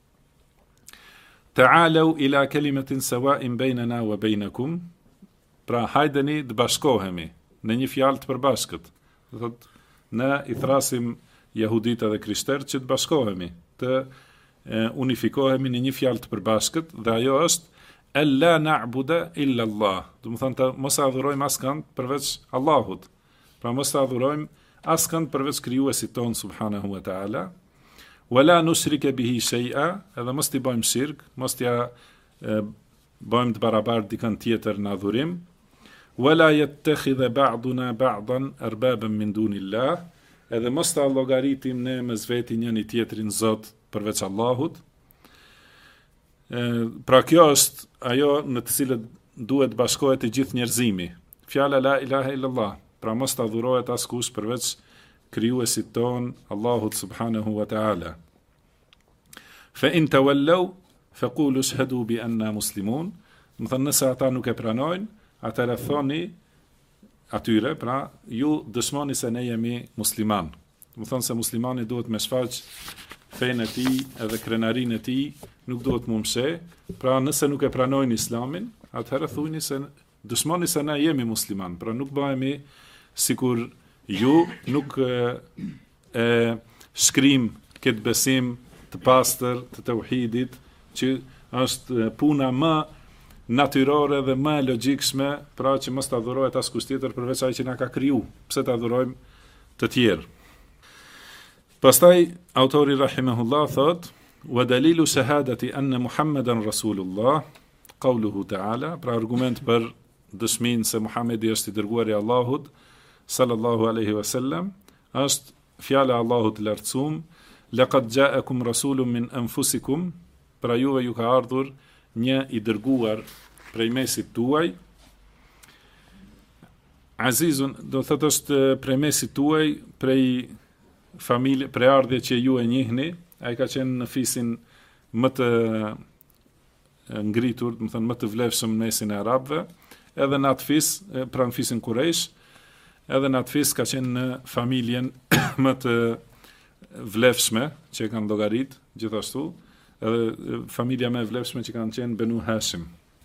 Ta'alu ila kalimatin sawa'in baynana wa baynakum, pra hajdeni të bashkohemi në një fjalë të përbashkët. Do thotë ne i thrasim jehudit dhe krishterët që të bashkohemi, të unifikohemi në një fjalë të përbashkët, dhe ajo është alla na'budu illa Allah. Do të thonë të mos adhurojmë askënd përveç Allahut. Pra mos të adhurojmë askënd përveç krijuesit ton subhanahu wa ta'ala. Wala nushrike bihi shay'a, edhe mos t'i bëjmë shirk, mos t'ja bëjmë të barabartë dikën tjetër në adhurim. Wala yattakhidha ba'duna ba'dan arbaban min dunillah, edhe mos ta llogaritim ne mes veti njëri tjetrin zot përveç Allahut. Pra kjo është ajo në të cilët duhet bashkohet i gjithë njerëzimi. Fjala la ilaha illallah, pra mos ta adhurohet askush përveç krijuesit ton Allahut subhanahu wa ta'ala. Fa in tawallaw faqulu ashhadu bi anna muslimun. Do thënë nëse ata nuk e pranojnë, atëherë thoni atyre, pra ju dëshmoni se ne jemi musliman. Do thonë se muslimani duhet me shfaq fenë e tij edhe krenarinë e tij, nuk duhet mu mshe. Pra nëse nuk e pranojnë islamin, atëherë thuni se dëshmoni se ne jemi musliman. Pra nuk bëhemi sikur ju nuk e shkrim këtë besim të pastër të tauhidit, që është puna më natyrore dhe më logjikshme, pra që mos të adhurohet askush tjetër përveç ai që na ka kriju. Pse të adhurojmë të tjerë? Pastaj autori rahimahullah thot: "Wa dalilu shahadati anna Muhammadan rasulullah, qawluhu ta'ala", pra argument për dëshminë se Muhamedi është i dërguari i Allahut sallallahu alaihi wasallam, është fjala e Allahut të lartësuar: "Laqad ja'akum rasulun min anfusikum", pra juve ju ka ardhur një i dërguar prej mesit tuaj. Azizun, do thotë është prej mesit tuaj, prej familje, prej ardhje që ju e njihni. Ai ka qenë në fisin më të ngritur, do të thënë më të vlefshëm në mesin e arabëve, edhe në atë fis, pra në fisin Quraysh, edhe në atë fis ka qenë në familjen më të vlefshme që e kanë llogarit gjithashtu, edhe familja më e vlefshme që kanë qenë Banu Hashim.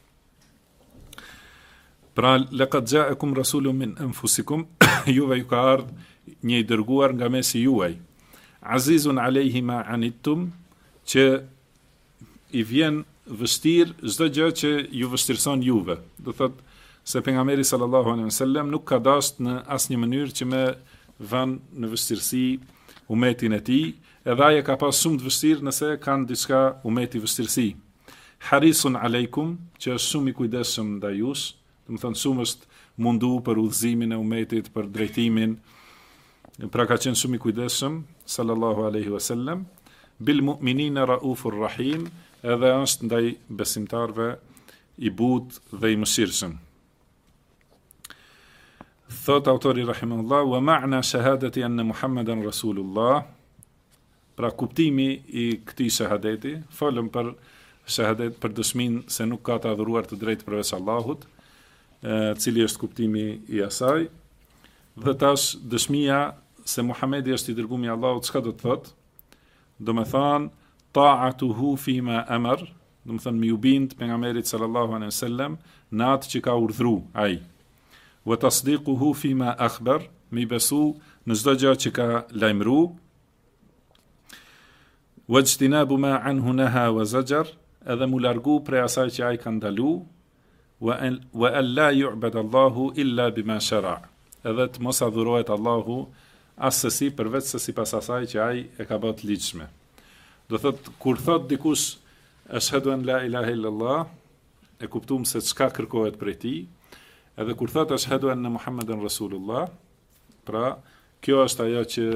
Pra laqad ja'akum rasulun min anfusikum, juve ju ka ardhur një i dërguar nga mesi juaj. Azizun alayhi ma anittum, që i vjen vështirë çdo gjë që ju vështirëson juve. Do thotë se pejgamberi sallallahu alaihi wasallam nuk ka dashur në asnjë mënyrë që me vënë në vështirësi umetin e tij, edhe ai ka pas shumë të vështirë nëse kanë diçka umeti vështirësi. Harisun aleikum, që është shumë i kujdesshëm ndaj jush, do të thonë shumë është mundu për udhëzimin e umetit, për drejtimin, pra ka qenë shumë i kujdesshëm sallallahu alaihi wasallam. Bil mu'minina raufur rahim, edhe është ndaj besimtarve i butë dhe i mëshirshëm. Thot autori rahimahullah: "Wa ma'na shahadati anna Muhammadan rasulullah", pra kuptimi i këtij shahadeti, folëm për shahadet, për dëshminë se nuk ka të adhuruar të drejtë përveç Allahut, cili është kuptimi i asaj, dhe tash dëshmia se Muhamedi është i dërguari i Allahut, çka do të thotë? Do të thonë ta'atuhu fima amar, do të thonë mi u bind pejgamberit sallallahu alaihi wasallam në atë që ka urdhëruar ai. Wa tasdiquhu fima akhbar, mi besu në çdo gjë që ka lajmëruar. Wajtinabu ma anhu naha wa zajar, edhe mu largu prej asaj që ai ka ndalu. Wa an la yu'bad Allahu illa bima shara, edhe të mos adhurohet Allahu asesi përveç se sipas asaj që ai e ka bërë të ligjshme. Do thot, kur thot dikush ashhadu an la ilaha illallah, e kuptuam se çka kërkohet prej tij, edhe kur thot ashhadu anna Muhammadan rasulullah, pra kjo është ajo që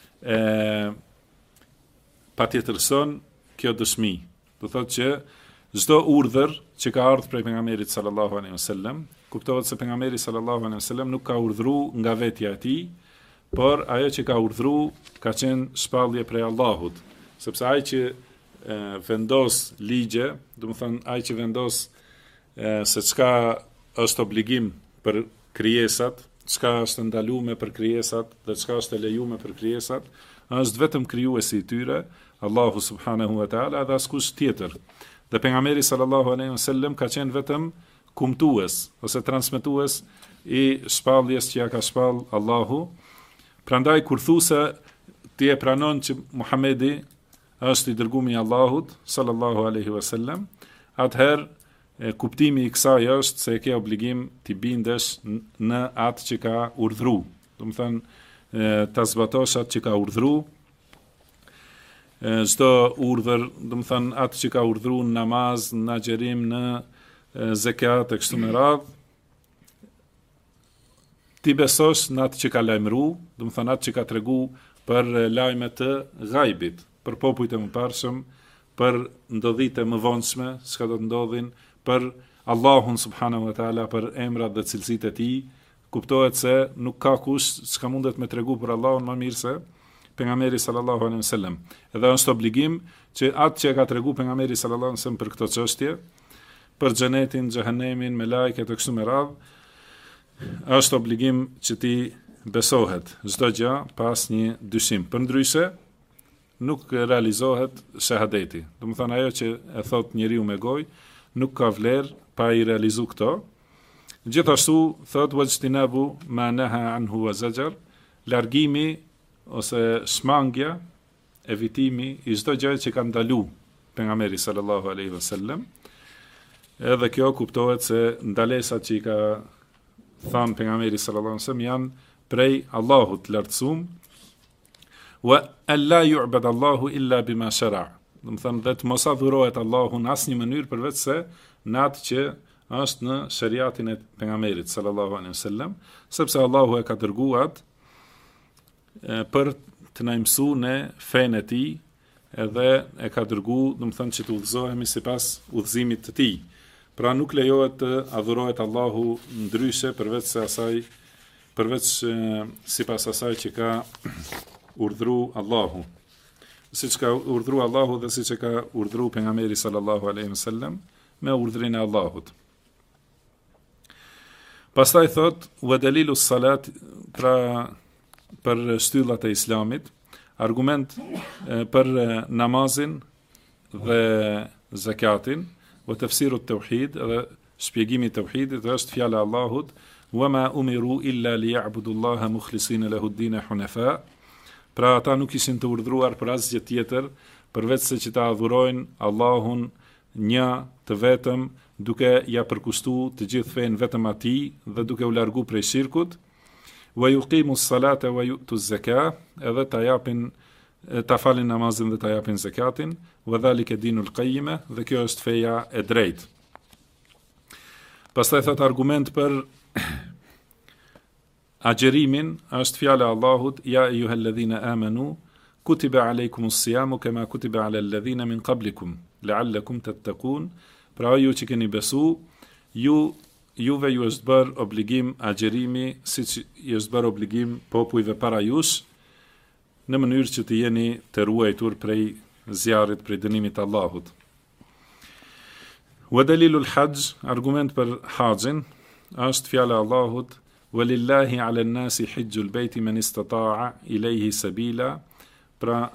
patjetërson kjo dëshmi. Do thot që çdo urdhër që ka ardhur prej pejgamberit sallallahu alaihi wasallam, kuptohet se pejgamberi sallallahu alaihi wasallam nuk ka urdhëruar nga vetja e tij, por ajo që ka urdhëruar ka qenë shpallje prej Allahut, sepse ai që vendos ligje, do të thonë ai që vendos se çka është obligim për krijesat, çka është ndaluar për krijesat dhe çka është e lejuar për krijesat, është vetëm krijuesi i tyre, Allahu subhanahu wa taala, dhe askush tjetër. Dhe pejgamberi sallallahu alaihi wasallam ka qenë vetëm kumtues ose transmetues i shpalljes që ja ka shpall Allahu. Prandaj kur thu se ti e pranon që Muhamedi është i dërguari i Allahut sallallahu alaihi wasallam, atëherë kuptimi I kësaj është se ke obligim t'i bindesh në atë që ka urdhru. Do të thënë ta zbatosh atë që ka urdhru. Çdo urdhër, do të thënë atë që ka urdhru në namaz, në agjerim, në zekat e kështu me radhë, ti besosh në atë që ka lajmëru, do të thënë atë që ka tregu për lajme të ghaibit, për popujt e mëparshëm, për ndodhite më vonshme, çka do të ndodhin, për Allahun subhanahu wa taala, për emrat dhe cilësitë e tij. Kuptohet se nuk ka kush çka mundet me tregu për Allahun më mirë se pejgamberi sallallahu alaihi wasallam. Edhe është obligim që atë që ka tregu pejgamberi sallallahu alaihi wasallam për këtë çështje, për xhenetin, xhehenemin, me lajket e kështu me radhë, është obligim që ti besohet çdo gjë pas një dyshim. Përndryshe nuk realizohet shahadeti. Do të thënë ajo që e thot njeriu me gojë nuk ka vlerë pa I realizu këto. Gjithashtu thot wajtinabu ma naha anhu wa zajar, largimi ose shmangja, evitimi I çdo gjë që ka ndalu pejgamberi sallallahu alaihi wasallam. Edhe kjo kuptohet se ndalesat që I ka thënë pejgamberi sallallahu alaihi wasallam janë prej Allahut lartësuar. Wa alla yu'bad Allahu illa bima shara'. Do të thënë vetë mos adhurohet Allahu në asnjë mënyrë përveç se në atë që është në shariatin e pejgamberit sallallahu alaihi wasallam, sepse Allahu e ka dërguar për të na mësuar në fenë e tij, edhe e ka dërguar, do të thënë që të udhëzohemi sipas udhëzimit të tij. Pra nuk lejohet të adhurohet Allahu ndryshe përveç sipas asaj që ka urdhru Allahu, siç ka urdhru Allahu dhe siç e ka urdhru pejgamberi sallallahu alaihi wasallam me urdhrin e Allahut. Pastaj thot wa dalilu salat, pra për shtyllat e Islamit, argument për namazin dhe zakatin, wa tafsiru at-tauhid, dhe shpjegimi I tauhidit është fjala e Allahut, wa ma umiru illa liya'budu Allaha mukhlisina lahu ad-din hunafa. Pra ata nuk ishin të urdhruar për asgjë tjetër, përveç se që ta adhurojnë Allahun një të vetëm, duke ja përkushtuar të gjithë fenë vetëm Atij dhe duke u largu prej shirkut. Wa yuqimu s-salata wa yu'tu z-zakata, edhe ta falin namazin dhe ta japin zakatin, wa dhalika dinul qayyima, dhe kjo është feja e drejtë. Pastaj thot argument për agjerimin, është fjala e Allahut, ja ayyuhalladhina amanu kutiba alaykumus siyamu kama kutiba alal ladhina min qablikum la'allakum tattaqun. Pra ju që keni besu, juve ju është bërë obligim agjerimi, siç ju është bërë obligim popujve para jush, në mënyrë që të jeni të ruajtur prej zjarrit, prej dënimit të Allahut. Wa dalilul hajj, argument për haxhin, është fjala e Allahut, walillahi 'ala an-nasi hajjul bayti man istata'a ilayhi sabila. Pra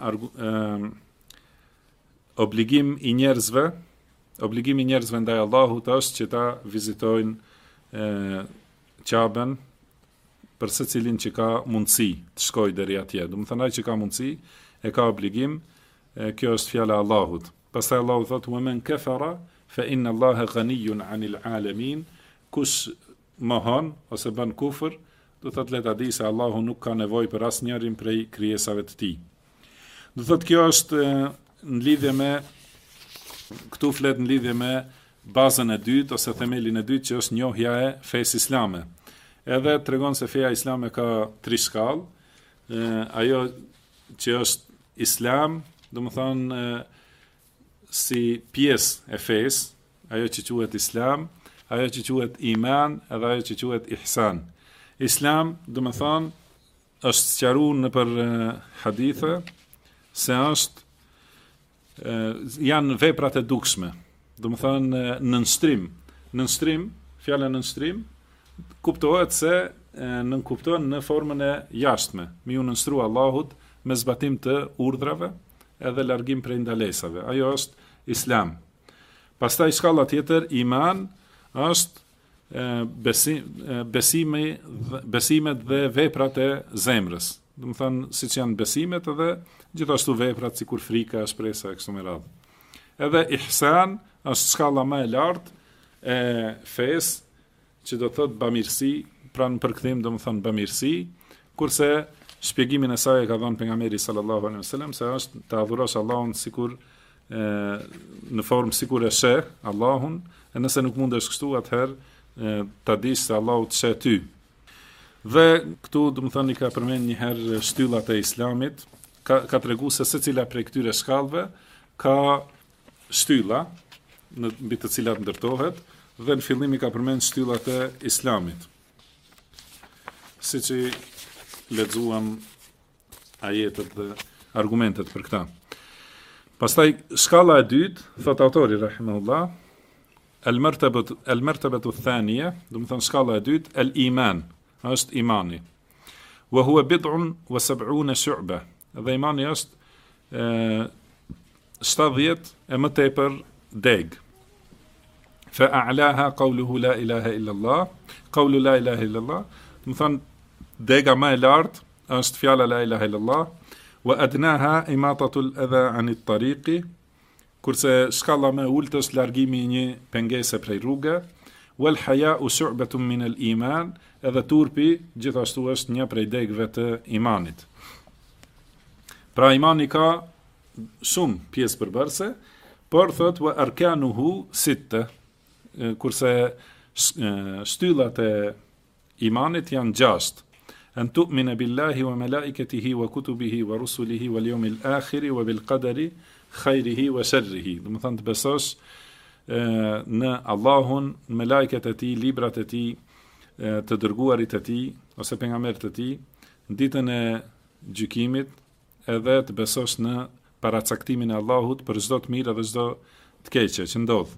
obligimi I njerëzve ndaj Allahut është që ta vizitojnë Qaben për secilin që ka mundësi të shkojë deri atje. Do të thënë ai që ka mundësi e ka obligim, kjo është fjala e Allahut. Pastaj Allahu thotë: "Wa man kafara fa inna Allaha ghaniyyun 'anil 'alamin." Kush mohon ose bën kufër, do thotë le ta di se Allahu nuk ka nevojë për asnjërin prej krijesave të tij. Do thotë kjo është në lidhje me këtu flet në lidhje me bazën e dytë ose themelin e dytë, që është njohja e fesë islame. Edhe tregon se feja islame ka 3 shkallë. Ajo që është islam, do të thonë si pjesë e fesë, ajo që quhet islam, ajo që quhet iman, edhe ajo që quhet ihsan. Islam, do të thonë, është sqaruar në për hadithe se është janë veprat e dukshme. Do të thonë nënstrim, fjala nënstrim kuptohet se nënkuptohen në formën e jashtme, me ju nënstru Allahut me zbatim të urdhrave edhe largim prej ndalesave. Ajo është islam. Pastaj shkalla tjetër, iman, është besimet dhe veprat e zemrës. Do të thonë siç janë besimet edhe gjithashtu veprat sikur frika, shpresa e kështu me radhë. Edhe ihsan është shkalla më e lartë, e fesë, që do thot bamirësi, pra në përkthim do më thënë bamirësi, kurse shpjegimin e saj e ka dhënë pejgamberi sallallahu alaihi wasallam se është të adhurosh Allahun sikur në formë sikur e sheh Allahun, e nëse nuk mundesh kështu atëherë ta dish se Allahu të sheh ty. Dhe këtu do më thënë i ka përmend një herë shtyllat e Islamit, ka treguar se secila prej këtyre shkallëve ka shtylla në mbi të cilat ndërtohet, dhe në fillim i ka përmend shtyllat e Islamit. Siç i lexuam ajetet dhe argumentet për këta. Pastaj shkalla e dytë, thot autori rahimahullah, al-martabatu ath-thaniya, do të thonë shkalla e dytë, al-iman, është imani. Wa huwa bid'un wa sab'una shu'ba. Dhe imani është 70 e më tepër deg. Fa a'laha qawluhu la ilaha illa Allah, qawlu la ilaha illa Allah, do të thonë dega më e lartë është fjala la ilaha illa Allah, wa adnaha imatatul adha anit tariqi, kurse shkalla më e ulët është largimi i një pengese prej rruge, wal haya'u shu'batun min al iman, edhe turpi gjithashtu është një prej degëve të imanit. Pra imani ka shumë pjesë përbërëse, por thot wa arkanuhu sitte, kurse shtyllat e imanit janë 6. An tu'mina billahi wa malaikatihi wa kutubihi wa rusulihi wal yawmil akhir wa bil qadari khairihi wa sharrihi. Do të thonë të besosh në Allahun, në melajket e tij, librat e tij, të dërguarit e tij ose pejgamberët e tij, në ditën e gjykimit, edhe të besosh në paracaktimin e Allahut për çdo të mirë dhe çdo të keqe që ndodh.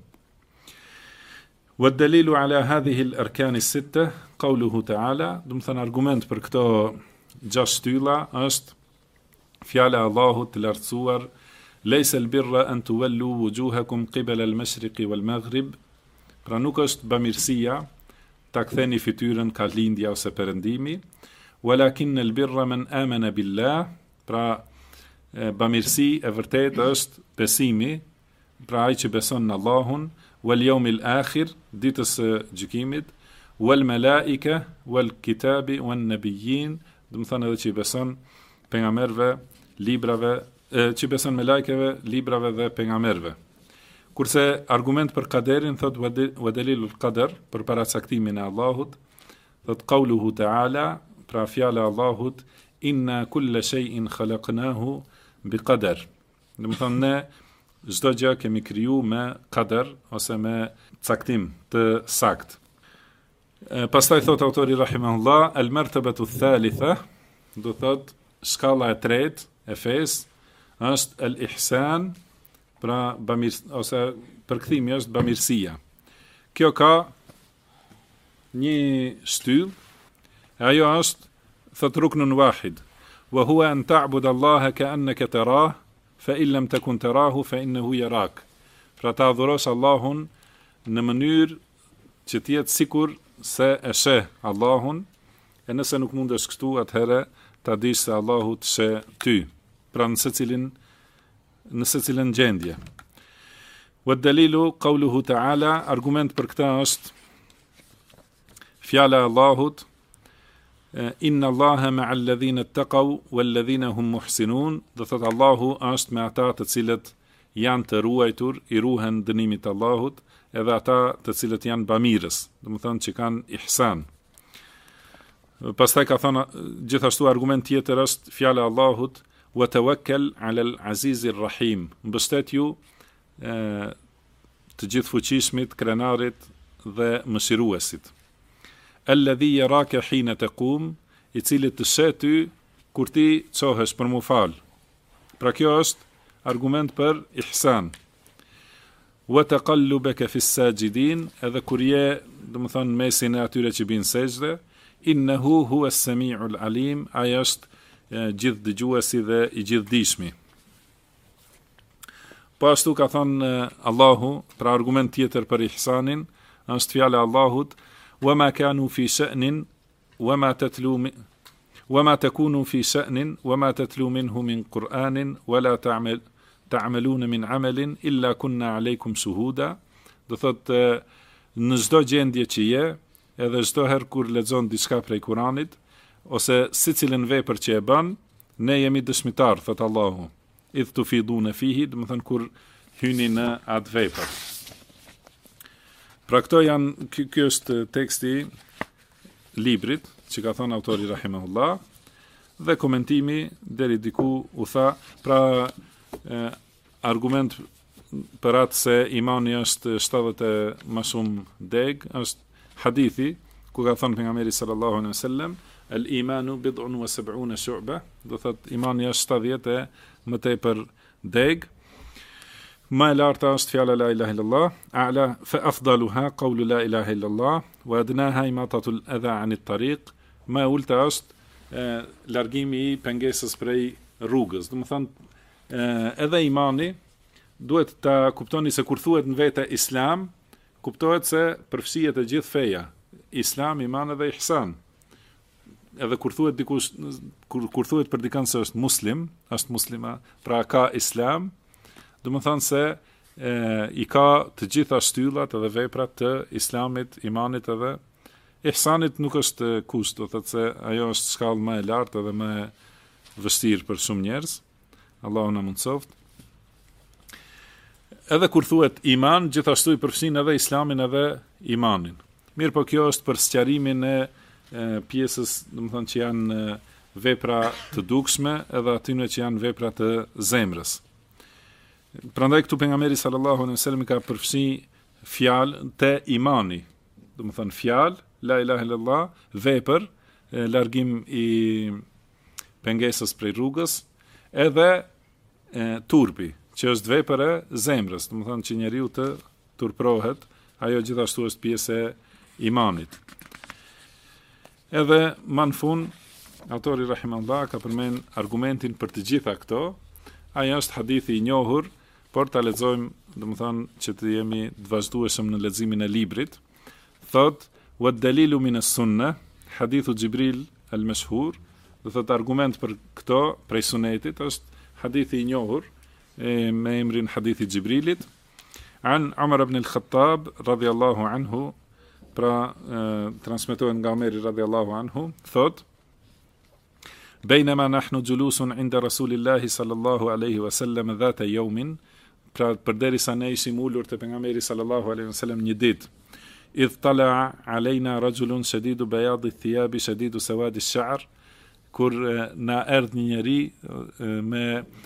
والدليل على هذه الأركان الستة قوله تعالى, do të thënë argument për këto 6 shtylla është fjala e Allahut të lartësuar, leysa al-birra an tuwallu wujuhakum qibala al-mashriqi wal-maghrib, pra nuk është bamirësia ta ktheni fytyrën ka lindja ose perëndimi, walakin al-birra man amana billah, pra bamirësi e vërtet është besimi, pra ai që beson në Allahun, wal yawmil akhir, ditës së gjykimit, wal malaika wal kitabi wan nabiyyin, do të thonë edhe që i beson pejgamberëve, librave, që beson me lajkeve, librave dhe pejgamberëve. Kurse argument për kaderin thot wa dalilul qadar, për paracaktimin e Allahut, thot qawluhu ta'ala, pra fjala e Allahut, inna kulla shay'in khalaqnahu biqadar. Do të thonë ne çdo gjë kemi kriju me qadar ose me caktim të sakt. Pastaj thot autori rahimahullah, al-martabatu ath-thalitha, do thot shkalla e tretë e fesë është al-ihsan, pra ose përkthimi është bamirësia. Kjo ka një shtyllë, ajo është thot ruknun wahid, wa huwa an ta'budu Allaha ka'annaka tarah, fa in lam takun tarahu fa innahu yarak. Pra ta adhurosh Allahun në mënyrë që të jetë sikur se e sheh Allahun, e nëse nuk mundesh kështu, atëherë ta dish se Allahu të sheh ty, pra në secilën gjendje. Wa dalilu qawluhu ta'ala, argument për këtë është fjala e Allahut, inna Allaha ma'al ladhina ittaqaw wal ladhina hum muhsinun, do thot Allahu është me ata të cilët janë të ruajtur, i ruhen dënimit të Allahut, edhe ata të cilët janë bamirës, do të thonë që kanë ihsan. Pastaj ka thënë gjithashtu argument tjetër është fjala e Allahut, wa tawakkal 'ala al-azizir rahim, mbështetju të gjithfuqishmit, krenarit dhe mëshiruesit. Alladhi yaraka hina taqum, i cili të sheh ty kur ti çohesh për mu fal. Pra kjo është argument për ihsan. Wa taqallubaka fi s-sajidin, edhe kur je, do të thonë mesin e atyre që bin sejdë, innahu huwa as-sami'ul alim, ai është gjithë dëgjuesi dhe i gjithdijshmi. Po ashtu ka thënë Allahu, pra argument tjetër për ihsanin, është fjala e Allahut, وما كانوا في شأن وما تكونوا في شأن وما تتلو منه من قرآن ولا تعملون من عمل إلا كنا عليكم شهودا. Do thot në çdo gjendje që je, edhe çdo herë kur lexon diçka prej Kuranit, ose secilën vepër që e bën, ne jemi dëshmitar, thot Allahu. Idh tufiduna fihi, do të thënë kur hyni në atë vepër. Pra këto janë, ky është teksti librit që ka thënë autori rahimahullah, dhe komentimi deri diku u tha, pra argument për atë se imani është 70 e më shumë deg, është hadithi ku ka thënë pejgamberi sallallahu alaihi wasallam, el imanu bid'un wa sab'una shu'ba, do thot imani është 70 e më tepër deg. Ma e larta është fjala la ilaha illallah, a'la fa afdaluha qawlu la ilaha illallah, wa adnaha imatatul adha anit tariq, ma e ulta është largimi i pengesës prej rrugës. Do të thonë edhe imani duhet ta kuptoni se kur thuhet në vete islam, kuptohet se përfshihet e gjithë feja, islam, iman dhe ihsan. Edhe kur thuhet dikush, kur thuhet për dikën se është muslim, është muslima, pra ka islam, do të thonë se i ka të gjitha shtyllat edhe veprat të islamit, imanit edhe ihsanit. Nuk është kusht, do thotë se ajo është shkallë më e lartë edhe më e vështirë për shumë njerëz. Allahu na mundsoft. Edhe kur thuhet iman, gjithashtu i përfshin edhe islamin edhe imanin. Mirë, po kjo është për sqarimin e pjesës, do të thonë që janë vepra të dukshme edhe atyre që janë vepra të zemrës. Prandaj këtu pejgamberi sallallahu alaihi wasallam ka përfshi fjalë te imani. Do të thonë fjalë la ilaha illallah, vepër, largim i pengesës prej rrugës, edhe turpi, që është vepër e zemrës, do të thonë që njeriu të turprohet, ajo gjithashtu është pjesë e imanit. Edhe më në fund, autori rahimahullah ka përmend argumentin për të gjitha këto. Ai është hadithi i njohur, por ta lexojmë, do të thonë që të jemi të vazhdueshëm në leximin e librit. Thot wa dalilu min as-sunnah, hadithu Jibril al-mashhur, do thot argument për këto prej sunetit është hadithi i njohur me emrin hadithi Jibrilit, an Umar ibn al-Khattab radhiyallahu anhu, pra transmetohet nga Omeri radhiyallahu anhu, thot بينما نحن جلوس عند رسول الله صلى الله عليه وسلم ذات يوم, pra përderisa ne ishim ulur te pejgamberi sallallahu alaihi wasallam një ditë, idh tala alejna rajulun shadidu bayadi thiyabi shadidu sawadi ash-sha'r, kur na erdh një njeri me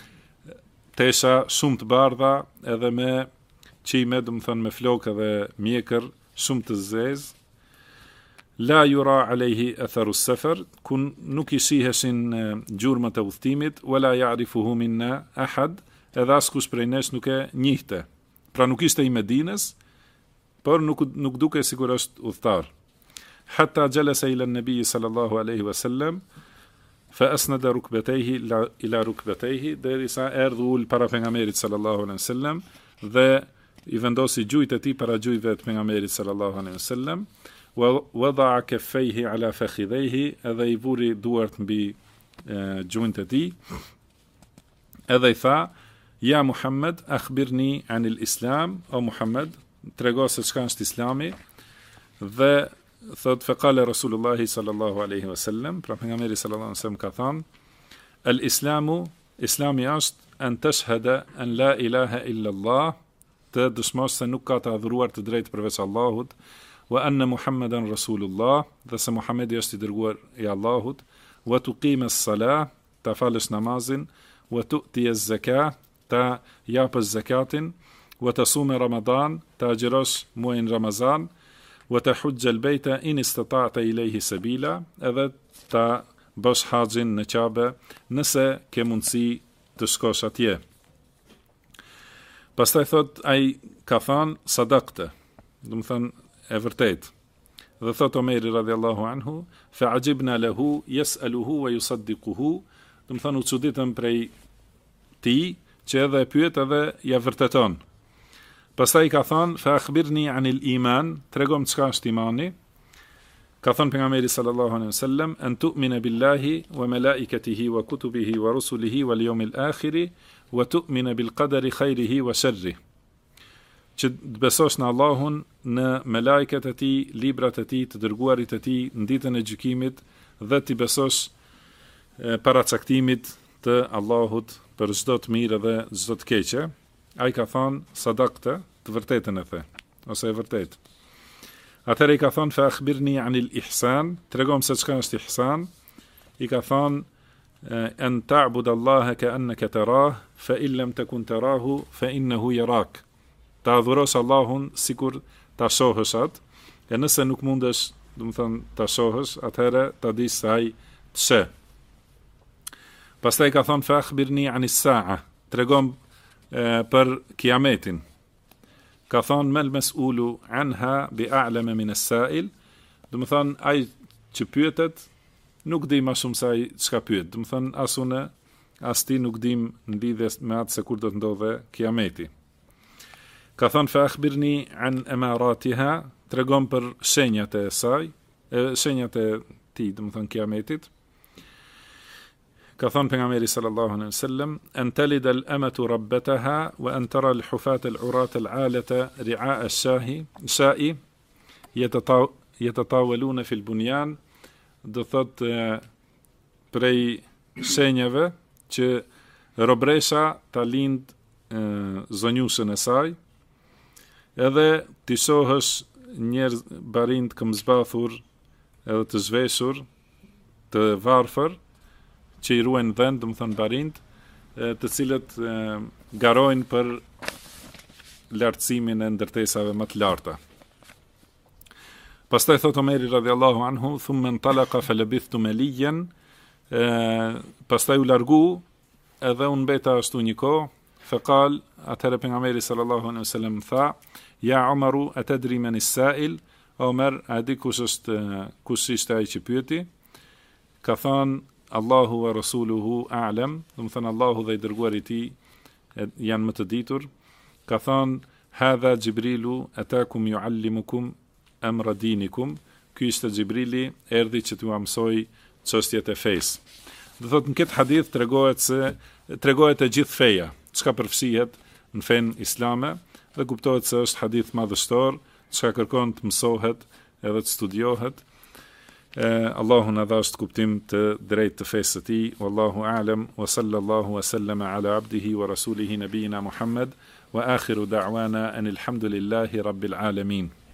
tesha shumë të bardha edhe me qime, do të thonë me flokë dhe mjekër shumë të zezë. La yura alayhi atharu as-safar, kun nuk i shiheshin gjurmët e udhëtimit, wala ya'rifuhu minna ahad, edhe askush prej nesh nuk e njihte. Pra nuk ishte i Medinës, por nuk duke sigur është udhëtar. Hatta jalasa ila an-nabi sallallahu alaihi wasallam, fa asnada rukbatayhi ila rukbatayhi, derisa erdhi ul para pejgamberit sallallahu alaihi wasallam dhe i vendosi gjujt e tij para gjujve të pejgamberit sallallahu alaihi wasallam. Wada'a kaffayhi ala fakhidhayhi, edhe i vuri duart mbi gjunjtë e tij, edhe i tha, ja Muhammed, akhbirni anil islam, o Muhammed, trego se çka është islami. Dhe thot faqala Rasulullah sallallahu alaihi wasallam, pra pejgamberi sallallahu alaihi wasallam ka thënë, el islamu, islami është an tashhada an la ilaha illa Allah, të dëshmosh se nuk ka të adhuruar të drejtë përveç Allahut, wa anna Muhammadan Rasulullah, dhe se Muhammedi është i dërguar i Allahut, wa tuqima as-salah, ta falësh namazin, wa tu'ti az-zakah, ta japësh zakatin, wa tasuma Ramadan, ta agjërosh muajin Ramazan, wa tahujja al-bayta in istata'ta ilayhi sabila, edhe ta bësh haxhin në Kabe nëse ke mundësi të shkosh atje. Pastaj thot ai ka thënë sadaqte, do të thënë e vërtet. Dhe thot Omeri radhiyallahu anhu, fa ajibna lahu yas'aluhu wa yusaddiquhu, do të thonë u çuditëm prej tij që edhe e pyet edhe ja vërteton. Pastaj ka thënë fa akhbirni anil iman, tregom çka është imani. Ka thënë pejgamberi sallallahu alaihi wasallam, an tu'mina billahi wa malaikatihi wa kutubihi wa rusulihi wal yawmil akhir wa tu'mina bil qadari khairihi wa sharrihi. që të besosh në Allahun, në melajket e tij, librat e tij, të dërguarit e tij, në ditën e gjykimit dhe të besosh paracaktimit të Allahut për çdo të mirë dhe çdo të keqe. Ai ka thënë sadaqta, të vërtetën e the, ose e vërtet. Atëherë i ka thënë fa akhbirni anil ihsan, tregom se çka është ihsan. I ka thënë an ta'bud Allaha ka'annaka tarah, fa in lam takun tarahu fa innahu yarak. Ta adhurosh Allahun sikur ta shohësh atë, e nëse nuk mundesh, do të thënë ta shohësh, atëherë ta dish se ai të sheh. Pastaj ka thënë fa akhbirni anis sa'a, tregom për kiametin. Ka thënë mel mes'ulu anha bi a'lama min as-sa'il, do të thënë ai që pyetet nuk di më shumë se ai çka pyet. Do të thënë as unë as ti nuk dim në lidhje me atë se kur do të ndodhe kiameti. Ka thënë fa akhbirni an amaratiha, tregon për shenjat e saj, shenjat e tij, do të thënë kiametit. Ka thënë pejgamberi sallallahu alaihi wasallam an talida al-amatu rabbataha wa an tara al-hufata al-urata al-alata ri'a ash-sha'i yatatawaluna fi al-bunyan, do thotë prej shenjave që robresha ta lind zonjusën e saj, edhe të shohësh njerëz barind këmbëzbathur edhe të zhveshur, të varfër, që i ruajnë vend, do të thënë barind, të cilët garojnë për lartësimin e ndërtesave më të larta. Pastaj thot Omeri radhiyallahu anhu, thumma intalaqa falabithtu maliyan, pastaj u largu, edhe unë mbeta ashtu një kohë, faqal, atëherë pejgamberi sallallahu alaihi wasallam tha, ja Umaru atadri man as-sa'il, Omer, a di kush ishte ai që pyeti? Ka thënë Allahu wa rasuluhu a'lam, do të thënë Allahu dhe i dërguari i tij janë më të ditur. Ka thënë hadha Jibrilu atakum yuallimukum amra dinikum, ky ishte Jibrili, erdhi që t'ju mësoj çështjet e fesë. Do thotë në këtë hadith tregohet e gjithë feja, çka përfshihet në fenë islame, dhe kuptohet se është hadith madhështor, çka kërkon të mësohet edhe të studiohet. Allahu na dhasht kuptim të drejtë të fesë së tij. Wallahu a'lam, wa sallallahu wa sallama ala abdihi wa rasulihi nabiyina Muhammad, wa akhiru da'wana anil hamdulillahi rabbil alamin.